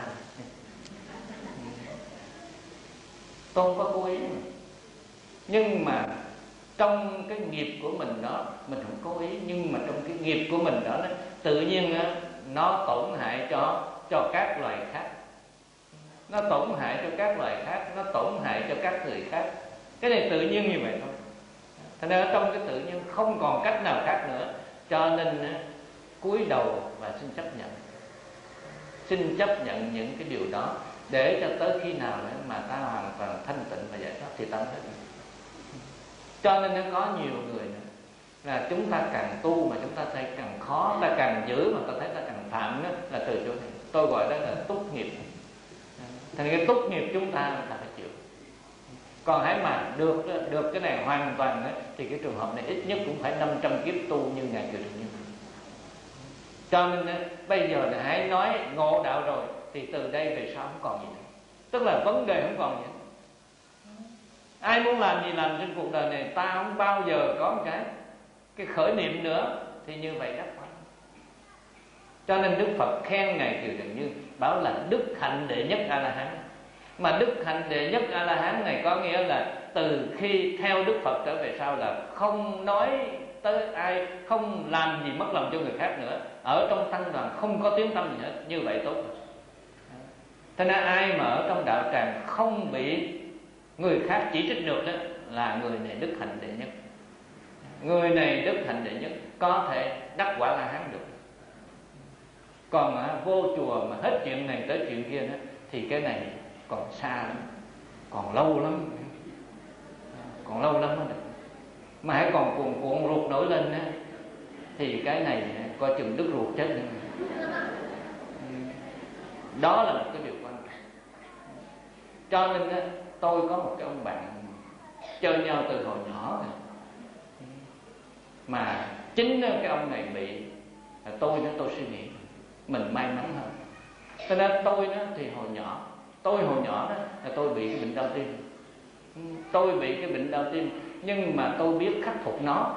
Speaker 1: Tôi không có cố ý mà. Nhưng mà trong cái nghiệp của mình đó, mình không cố ý, nhưng mà trong cái nghiệp của mình đó, tự nhiên nó tổn hại cho các loài khác. Nó tổn hại cho các loài khác, nó tổn hại cho các người khác. Cái này tự nhiên như vậy thôi. Thành ra trong cái tự nhiên không còn cách nào khác nữa. Cho nên cúi đầu và xin chấp nhận. Xin chấp nhận những cái điều đó, để cho tới khi nào mà ta hoàn toàn thanh tịnh và giải thoát thì ta hết. Cho nên nó có nhiều người nữa, là chúng ta càng tu mà chúng ta thấy càng khó, ta càng giữ mà ta thấy ta càng phạm đó, là từ chỗ này. Tôi gọi đó là túc nghiệp. Thành cái túc nghiệp chúng ta phải chịu. Còn hãy mà được cái này hoàn toàn đó, thì cái trường hợp này ít nhất cũng phải 500 kiếp tu như Ngài Kiều Trần Như. Cho nên bây giờ là hãy nói ngộ đạo rồi, thì từ đây về sau không còn gì nữa. Tức là vấn đề không còn gì nữa. Ai muốn làm gì làm trên cuộc đời này, ta không bao giờ có một cái khởi niệm nữa. Thì như vậy đắc quả. Cho nên Đức Phật khen Ngài Kiều Trần Như, bảo là đức hạnh đệ nhất A-la-hán. Mà đức hạnh đệ nhất A-la-hán này có nghĩa là từ khi theo Đức Phật trở về sau là không nói tới ai, không làm gì mất lòng cho người khác nữa. Ở trong tăng đoàn không có tiếng tăm gì hết. Như vậy tốt rồi. Thế nên ai mà ở trong đạo tràng không bị người khác chỉ trích được đó, là người này đức hạnh đệ nhất. Người này đức hạnh đệ nhất, có thể đắc quả La Hán được. Còn vô chùa mà hết chuyện này tới chuyện kia đó, thì cái này còn xa lắm, còn lâu lắm, còn lâu lắm mới được. Mà hãy còn cuộn ruột nổi lên đó, thì cái này coi chừng đứt ruột chết nữa. Đó là một cái điều quan trọng. Cho nên tôi có một cái ông bạn chơi nhau từ hồi nhỏ rồi. Mà chính cái ông này bị, tôi suy nghĩ mình may mắn hơn. Cho nên tôi thì hồi nhỏ đó là tôi bị cái bệnh đau tim. Tôi bị cái bệnh đau tim, nhưng mà tôi biết khắc phục nó.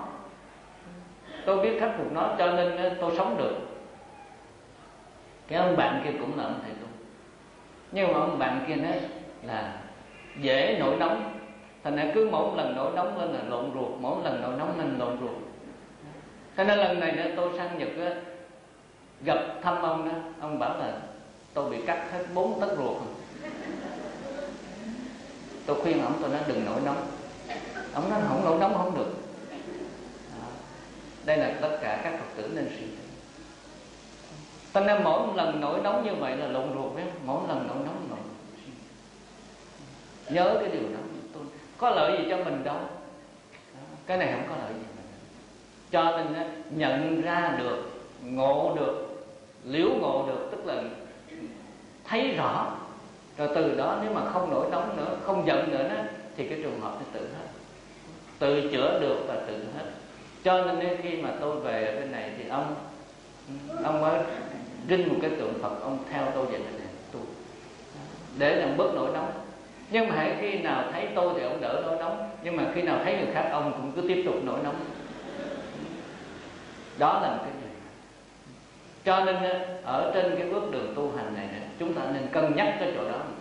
Speaker 1: Cho nên tôi sống được. Cái ông bạn kia cũng là ông thầy tôi, nhưng mà ông bạn kia nói là dễ nổi nóng. Thành ra cứ mỗi lần nổi nóng lên là lộn ruột, mỗi lần nổi nóng lên lộn ruột. Cho nên lần này tôi sang Nhật gặp thăm ông đó, ông bảo là tôi bị cắt hết 4 tấc ruột. Tôi khuyên ông, tôi nói đừng nổi nóng. Ông nói không nổi nóng không được. Đây là tất cả các Phật tử nên suy nghĩ. Cho nên mỗi lần nổi nóng như vậy là lộn ruột ấy. Mỗi lần nổi nóng lộn. Nhớ cái điều đó. Tôi có lợi gì cho mình đâu. Cái này không có lợi gì mình. Cho nên nhận ra được, ngộ được, liễu ngộ được, tức là thấy rõ. Rồi từ đó nếu mà không nổi nóng nữa, không giận nữa đó, thì cái trường hợp nó tự hết, tự chữa được và tự hết. Cho nên khi mà tôi về ở bên này thì ông mới rinh một cái tượng Phật, ông theo tôi về đây tu để làm bớt nổi nóng. Nhưng mà hãy khi nào thấy tôi thì ông đỡ nổi nóng, nhưng mà khi nào thấy người khác ông cũng cứ tiếp tục nổi nóng. Đó là một cái gì. Cho nên ở trên cái bước đường tu hành này chúng ta nên cân nhắc cái chỗ đó.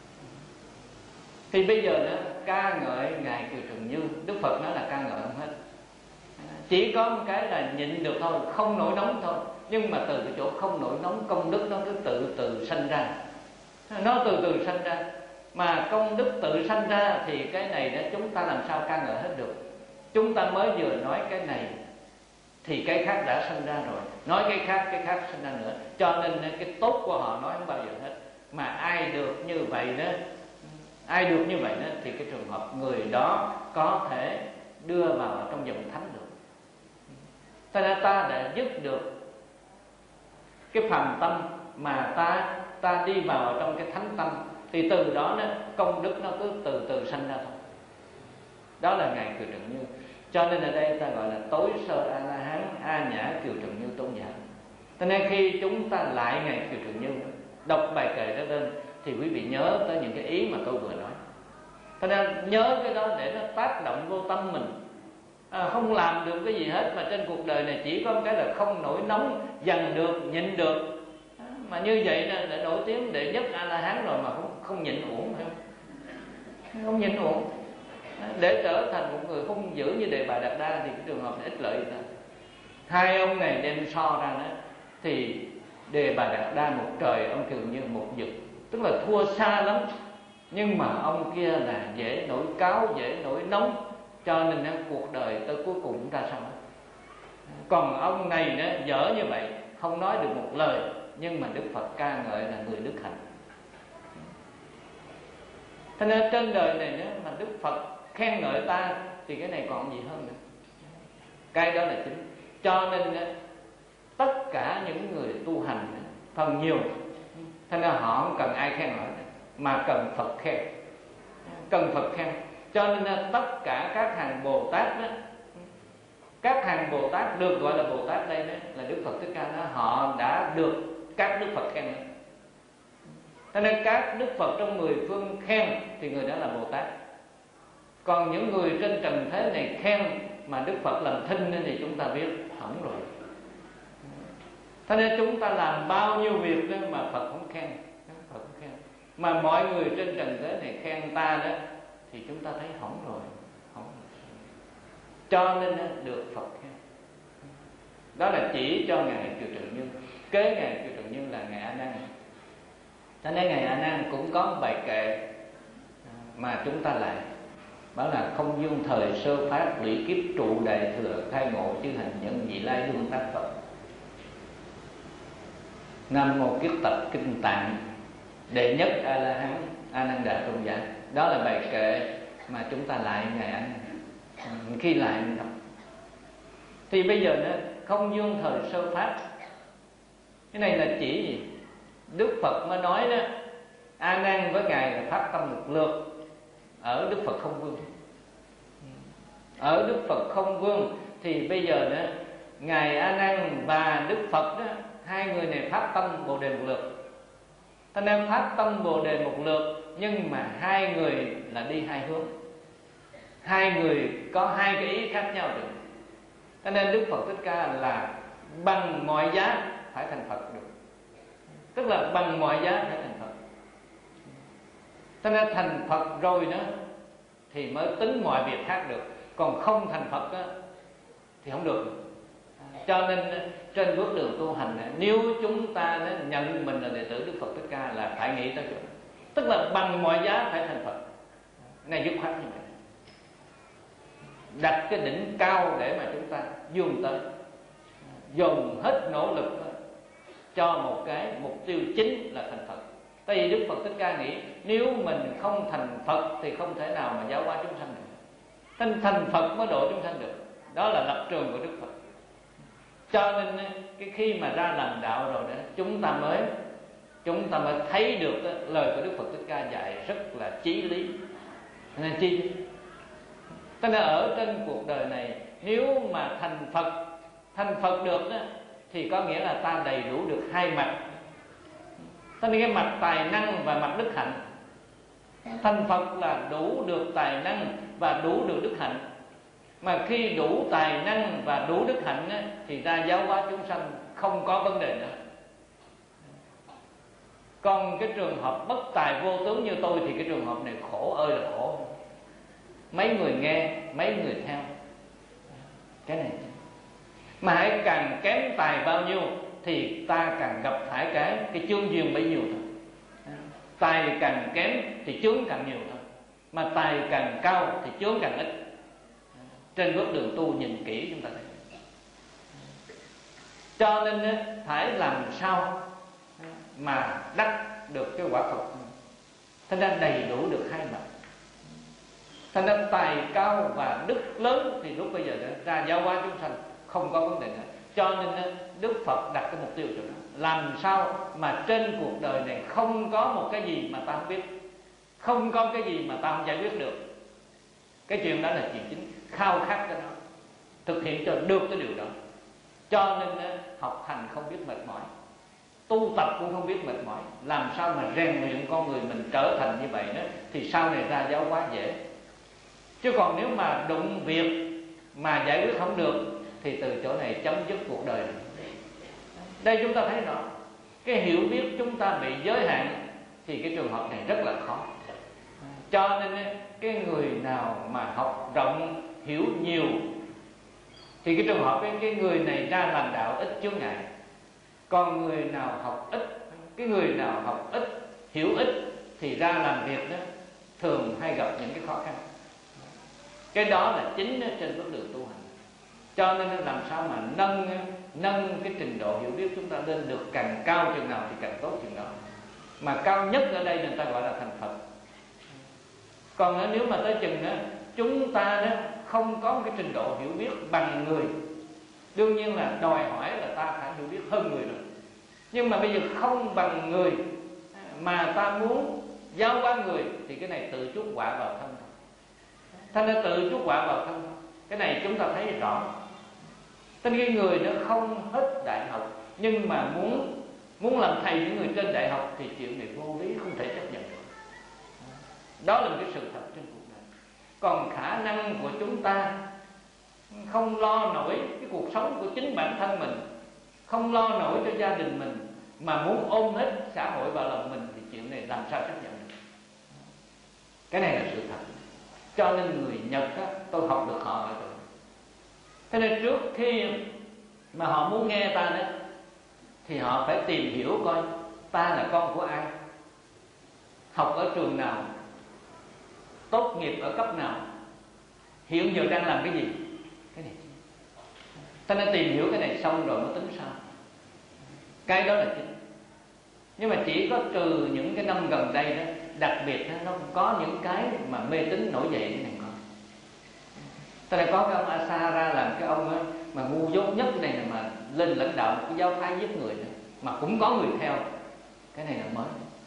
Speaker 1: Thì bây giờ ca ngợi Ngài Kiều Trần Như, Đức Phật nói là ca ngợi không hết. Chỉ có một cái là nhịn được thôi, không nổi nóng thôi. Nhưng mà từ cái chỗ không nổi nóng, công đức nó cứ từ sanh ra. Nó từ sanh ra. Mà công đức tự sanh ra thì cái này đó chúng ta làm sao ca ngợi hết được. Chúng ta mới vừa nói cái này thì cái khác đã sanh ra rồi, nói cái khác sanh ra nữa. Cho nên cái tốt của họ nói không bao giờ hết. Mà ai được như vậy đó, thì cái trường hợp người đó có thể đưa vào trong dòng thánh được. Thế nên ta đã dứt được cái phàm tâm mà ta đi vào trong cái thánh tâm, thì từ đó công đức nó cứ từ sanh ra thôi. Đó là Ngài Kiều Trần Như. Cho nên ở đây ta gọi là tối sơ A La Hán A Nhã Kiều Trần Như tôn giả. Cho nên khi chúng ta lại Ngài Kiều Trần Như, đọc bài kệ đó lên, thì quý vị nhớ tới những cái ý mà tôi vừa nói. Cho nên nhớ cái đó để nó tác động vô tâm mình. Không làm được cái gì hết, mà trên cuộc đời này chỉ có một cái là không nổi nóng, dằn được, nhịn được. Mà như vậy là đã nổi tiếng đệ nhất A La Hán rồi mà không nhịn uổng, phải không? Không nhịn uổng. Để trở thành một người hung dữ như Đề Bà Đạt Đa thì cái trường hợp này ít lợi gì ta. Hai ông này đem so ra đó, thì Đề Bà Đạt Đa một trời, ông Kiều Như một vực, tức là thua xa lắm. Nhưng mà ông kia là dễ nổi cáu, dễ nổi nóng, cho nên cuộc đời tới cuối cùng cũng ra sao đó. Còn ông này dở như vậy, không nói được một lời, nhưng mà Đức Phật ca ngợi là người đức hạnh. Thế nên trên đời này mà Đức Phật khen ngợi ta thì cái này còn gì hơn nữa. Cái đó là chính. Cho nên tất cả những người tu hành phần nhiều, thế nên họ không cần ai khen ngợi, mà cần Phật khen. Cần Phật khen. Cho nên tất cả các hàng Bồ Tát đó, các hàng Bồ Tát được gọi là Bồ Tát đây đó, là Đức Phật Thích Ca đó, họ đã được các Đức Phật khen. Cho nên các Đức Phật trong 10 phương khen thì người đó là Bồ Tát. Còn những người trên trần thế này khen mà Đức Phật làm thinh thì chúng ta biết hỏng rồi. Cho nên chúng ta làm bao nhiêu việc đó mà Phật không khen, Phật không khen. Mà mọi người trên trần thế này khen ta đó thì chúng ta thấy hỏng rồi, hỏng rồi. Cho nên được Phật khen. Đó là chỉ cho Ngài Kiều Trần Như. Kế Ngài Kiều Trần Như là Ngài A Nan. Cho nên Ngài A Nan cũng có một bài kệ mà chúng ta lại, bảo là không dương thời sơ phát, lũy kiếp trụ đại thừa, khai ngộ chư hành nhân vị lai đương tác Phật. Nam mô kiếp tập kinh tạng, đệ nhất A La Hán A Nan Đà tôn giả. Đó là bài kệ mà chúng ta lại Ngài A Nan. Khi lại mình đọc thì bây giờ không dương thời sơ phát, cái này là chỉ gì? Đức Phật mới nói đó, A Nan với Ngài là phát tâm một lượt ở Đức Phật Không Vương. Ở Đức Phật Không Vương thì bây giờ Ngài A Nan và Đức Phật đó, hai người này phát tâm Bồ Đề một lượt. Cho nên phát tâm Bồ Đề một lượt, nhưng mà hai người là đi hai hướng, hai người có hai cái ý khác nhau được. Cho nên Đức Phật Thích Ca là bằng mọi giá phải thành Phật được, tức là bằng mọi giá phải thành Phật. Cho nên thành Phật rồi đó thì mới tính mọi việc khác được, còn không thành Phật đó, thì không được. Cho nên trên bước đường tu hành này, nếu chúng ta nhận mình là đệ tử Đức Phật Thích Ca là phải nghĩ tới chỗ đó, tức là bằng mọi giá phải thành Phật. Này dứt khoát như vậy, đặt cái đỉnh cao để mà chúng ta vươn tới, dồn hết nỗ lực cho một cái mục tiêu chính là thành Phật. Tại vì Đức Phật Thích Ca nghĩ nếu mình không thành Phật thì không thể nào mà giáo hóa chúng sanh được. Thành Phật mới độ chúng sanh được. Đó là lập trường của Đức Phật. Cho nên cái khi mà ra làm đạo rồi đó, chúng ta mới thấy được lời của Đức Phật Thích Ca dạy rất là chí lý. Nên chi? Cho nên ở trên cuộc đời này, nếu mà thành Phật được đó, thì có nghĩa là ta đầy đủ được hai mặt. Cho nên cái mặt tài năng và mặt đức hạnh. Thành Phật là đủ được tài năng và đủ được đức hạnh. Mà khi đủ tài năng và đủ đức hạnh á, thì ra giáo hóa chúng sanh không có vấn đề nữa. Còn cái trường hợp bất tài vô tướng như tôi thì cái trường hợp này khổ ơi là khổ. Mấy người nghe, mấy người theo. Cái này mà hãy càng kém tài bao nhiêu thì ta càng gặp phải cái chướng duyên bấy nhiêu thôi. Tài càng kém thì chướng càng nhiều thôi, mà tài càng cao thì chướng càng ít. Trên bước đường tu nhìn kỹ chúng ta thấy. Cho nên phải làm sao mà đắc được cái quả Phật. Thành ra đầy đủ được hai mặt. Thành ra tài cao và đức lớn thì lúc bây giờ ra giáo hóa chúng sanh không có vấn đề nữa. Cho nên Đức Phật đặt cái mục tiêu cho nó, làm sao mà trên cuộc đời này không có một cái gì mà ta không biết, không có cái gì mà ta không giải quyết được. Cái chuyện đó là chuyện chính, khao khát cho nó, thực hiện cho được cái điều đó. Cho nên học hành không biết mệt mỏi, tu tập cũng không biết mệt mỏi. Làm sao mà rèn luyện con người mình trở thành như vậy đó, thì sau này ra giáo hóa dễ. Chứ còn nếu mà đụng việc mà giải quyết không được thì từ chỗ này chấm dứt cuộc đời này. Đây chúng ta thấy rõ, cái hiểu biết chúng ta bị giới hạn thì cái trường hợp này rất là khó. Cho nên cái người nào mà học rộng hiểu nhiều thì cái trường hợp cái người này ra làm đạo ít chướng ngại. Còn người nào học ít, cái người nào học ít hiểu ít thì ra làm việc đó thường hay gặp những cái khó khăn. Cái đó là chính trên bước đường tu hành. Cho nên làm sao mà nâng cái trình độ hiểu biết chúng ta lên được càng cao chừng nào thì càng tốt chừng đó. Mà cao nhất ở đây người ta gọi là thành Phật. Còn nếu mà tới chừng chúng ta không có một cái trình độ hiểu biết bằng người, đương nhiên là đòi hỏi là ta phải hiểu biết hơn người rồi. Nhưng mà bây giờ không bằng người mà ta muốn giáo hóa người thì cái này tự chuốc họa vào thân thôi. Thành ra tự chuốc họa vào thân thôi. Cái này chúng ta thấy rõ. Tên cái người nó không hết đại học nhưng mà muốn làm thầy những người trên đại học thì chuyện này vô lý, không thể chấp nhận được. Đó là một cái sự thật trên cuộc đời. Còn khả năng của chúng ta không lo nổi cái cuộc sống của chính bản thân mình, không lo nổi cho gia đình mình, mà muốn ôm hết xã hội vào lòng mình thì chuyện này làm sao chấp nhận được. Cái này là sự thật. Cho nên người Nhật tôi học được họ ở chỗ. Thế nên trước khi mà họ muốn nghe ta đó thì họ phải tìm hiểu coi ta là con của ai, học ở trường nào, tốt nghiệp ở cấp nào, hiện giờ đang làm cái gì. Cái này ta nên tìm hiểu cái này xong rồi mới tính sao. Cái đó là chính. Nhưng mà chỉ có trừ những cái năm gần đây đó, đặc biệt nó có những cái mà mê tín nổi dậy cái này. Ta đã có cái ông Asahara làm cái ông ấy mà ngu dốt nhất này mà lên lãnh đạo một cái giáo phái giết người nữa, mà cũng có người theo. Cái này là mới.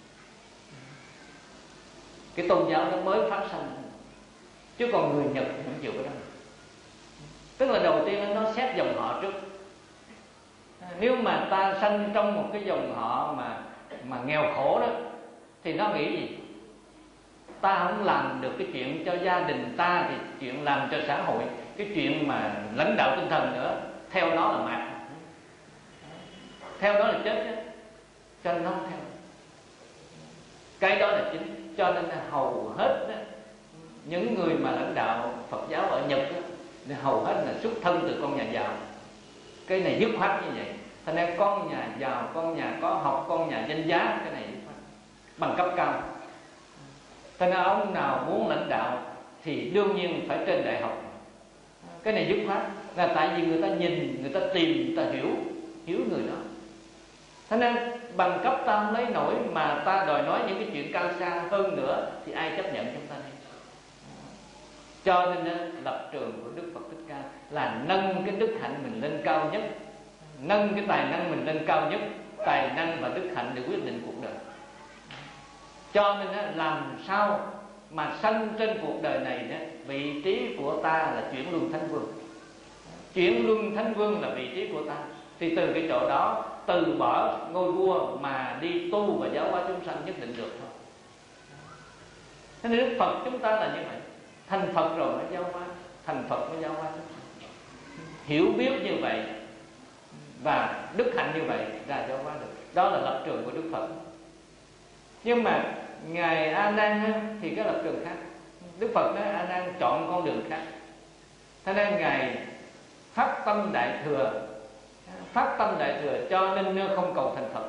Speaker 1: Cái tôn giáo nó mới phát sinh. Chứ còn người Nhật không chịu cái đó. Tức là đầu tiên nó xét dòng họ trước. Nếu mà ta sanh trong một cái dòng họ mà nghèo khổ đó thì nó nghĩ gì? Ta không làm được cái chuyện cho gia đình ta thì chuyện làm cho xã hội, cái chuyện mà lãnh đạo tinh thần nữa, theo nó là mạt, theo đó là chết đó. Cho nên nó không theo. Cái đó là chính. Cho nên hầu hết đó, những người mà lãnh đạo Phật giáo ở Nhật đó, hầu hết là xuất thân từ con nhà giàu. Cái này dứt khoát như vậy. Thành ra con nhà giàu, con nhà có học, con nhà danh giá, cái này dứt khoát, bằng cấp cao. Thành ra ông nào muốn lãnh đạo thì đương nhiên phải trên đại học. Cái này dứt khoát là tại vì người ta nhìn, người ta tìm, người ta hiểu người đó. Thành ra bằng cấp ta không lấy nổi mà ta đòi nói những cái chuyện cao xa hơn nữa thì ai chấp nhận chúng ta đây. Cho nên lập trường của Đức Phật Thích Ca là nâng cái đức hạnh mình lên cao nhất, nâng cái tài năng mình lên cao nhất. Tài năng và đức hạnh để quyết định cuộc đời. Cho nên làm sao mà sanh trên cuộc đời này vị trí của ta là chuyển luân thánh vương. Chuyển luân thánh vương là vị trí của ta. Thì từ cái chỗ đó từ bỏ ngôi vua mà đi tu và giáo hóa chúng sanh nhất định được thôi. Thế nên Đức Phật chúng ta là như vậy. Thành Phật rồi mới giáo hóa. thành Phật mới giáo hóa Đức Phật. Hiểu biết như vậy và đức hạnh như vậy ra giáo hóa được. Đó là lập trường của Đức Phật. Nhưng mà ngài A Nan thì cái lập trường khác. Đức Phật nói A Nan chọn con đường khác. Thế nên ngài phát tâm đại thừa, phát tâm đại thừa cho nên không cầu thành Phật.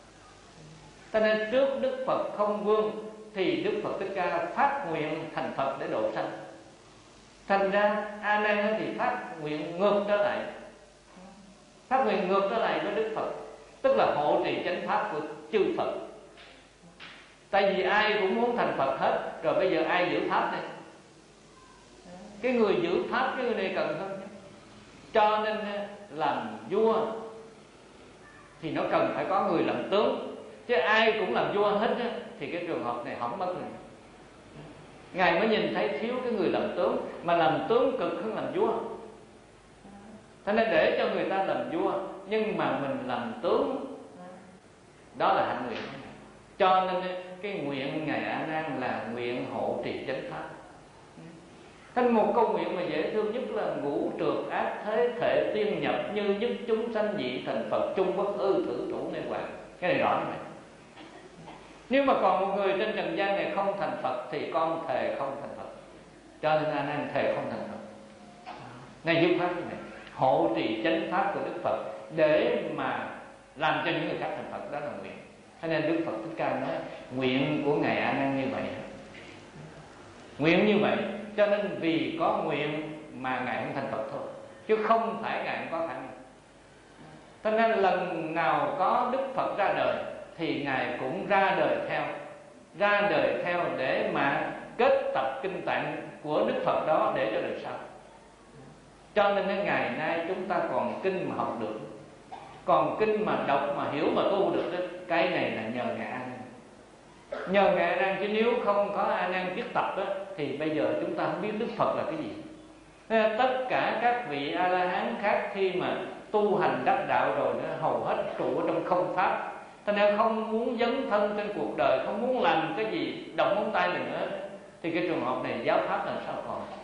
Speaker 1: Cho nên trước Đức Phật Không Vương thì Đức Phật Thích Ca phát nguyện thành Phật để độ sanh. Thành ra A Nan thì phát nguyện ngược trở lại, phát nguyện ngược trở lại với Đức Phật, tức là hộ trì chánh pháp của chư Phật. Tại vì ai cũng muốn thành Phật hết, rồi bây giờ ai giữ pháp đây? Cái người giữ pháp cái người này cần hơn. Cho nên làm vua thì nó cần phải có người làm tướng, chứ ai cũng làm vua hết thì cái trường hợp này hỏng mất rồi. Ngài mới nhìn thấy thiếu cái người làm tướng, mà làm tướng cực hơn làm vua. Thế nên để cho người ta làm vua, nhưng mà mình làm tướng, đó là hạnh nguyện. Cho nên cái nguyện ngài A Nan là nguyện hộ trì chánh pháp. Thành một câu nguyện mà dễ thương nhất là ngũ trượt ác thế thể tiên nhập, như nhất chúng sanh dị thành Phật, chung bất ư thử thủ nên hoàng. Cái này rõ như vậy. Nếu mà còn một người trên trần gian này không thành Phật thì con thề không thành Phật. Cho nên A Nan thề không thành Phật. Này dứt pháp như vậy, hộ trì chánh pháp của Đức Phật để mà làm cho những người khác thành Phật, đó là nguyện. Cho nên Đức Phật Thích Ca nói nguyện của ngài A Nan như vậy. Nguyện như vậy, cho nên vì có nguyện mà ngài không thành Phật thôi, chứ không phải ngài không có khả năng. Cho nên lần nào có Đức Phật ra đời thì ngài cũng ra đời theo để mà kết tập kinh tạng của Đức Phật đó để cho đời sau. Cho nên đến ngày nay chúng ta còn kinh mà học được, còn kinh mà đọc mà hiểu mà tu được đó, cái này là nhờ ngài A Nan. Nhờ ngài A Nan, chứ nếu không có A Nan viết tập đó, thì bây giờ chúng ta không biết Đức Phật là cái gì. Nên tất cả các vị A La Hán khác khi mà tu hành đắc đạo rồi nó hầu hết trụ ở trong không pháp. Cho nên không muốn dấn thân trên cuộc đời, không muốn làm cái gì động ngón tay mình nữa, thì cái trường hợp này giáo pháp làm sao còn.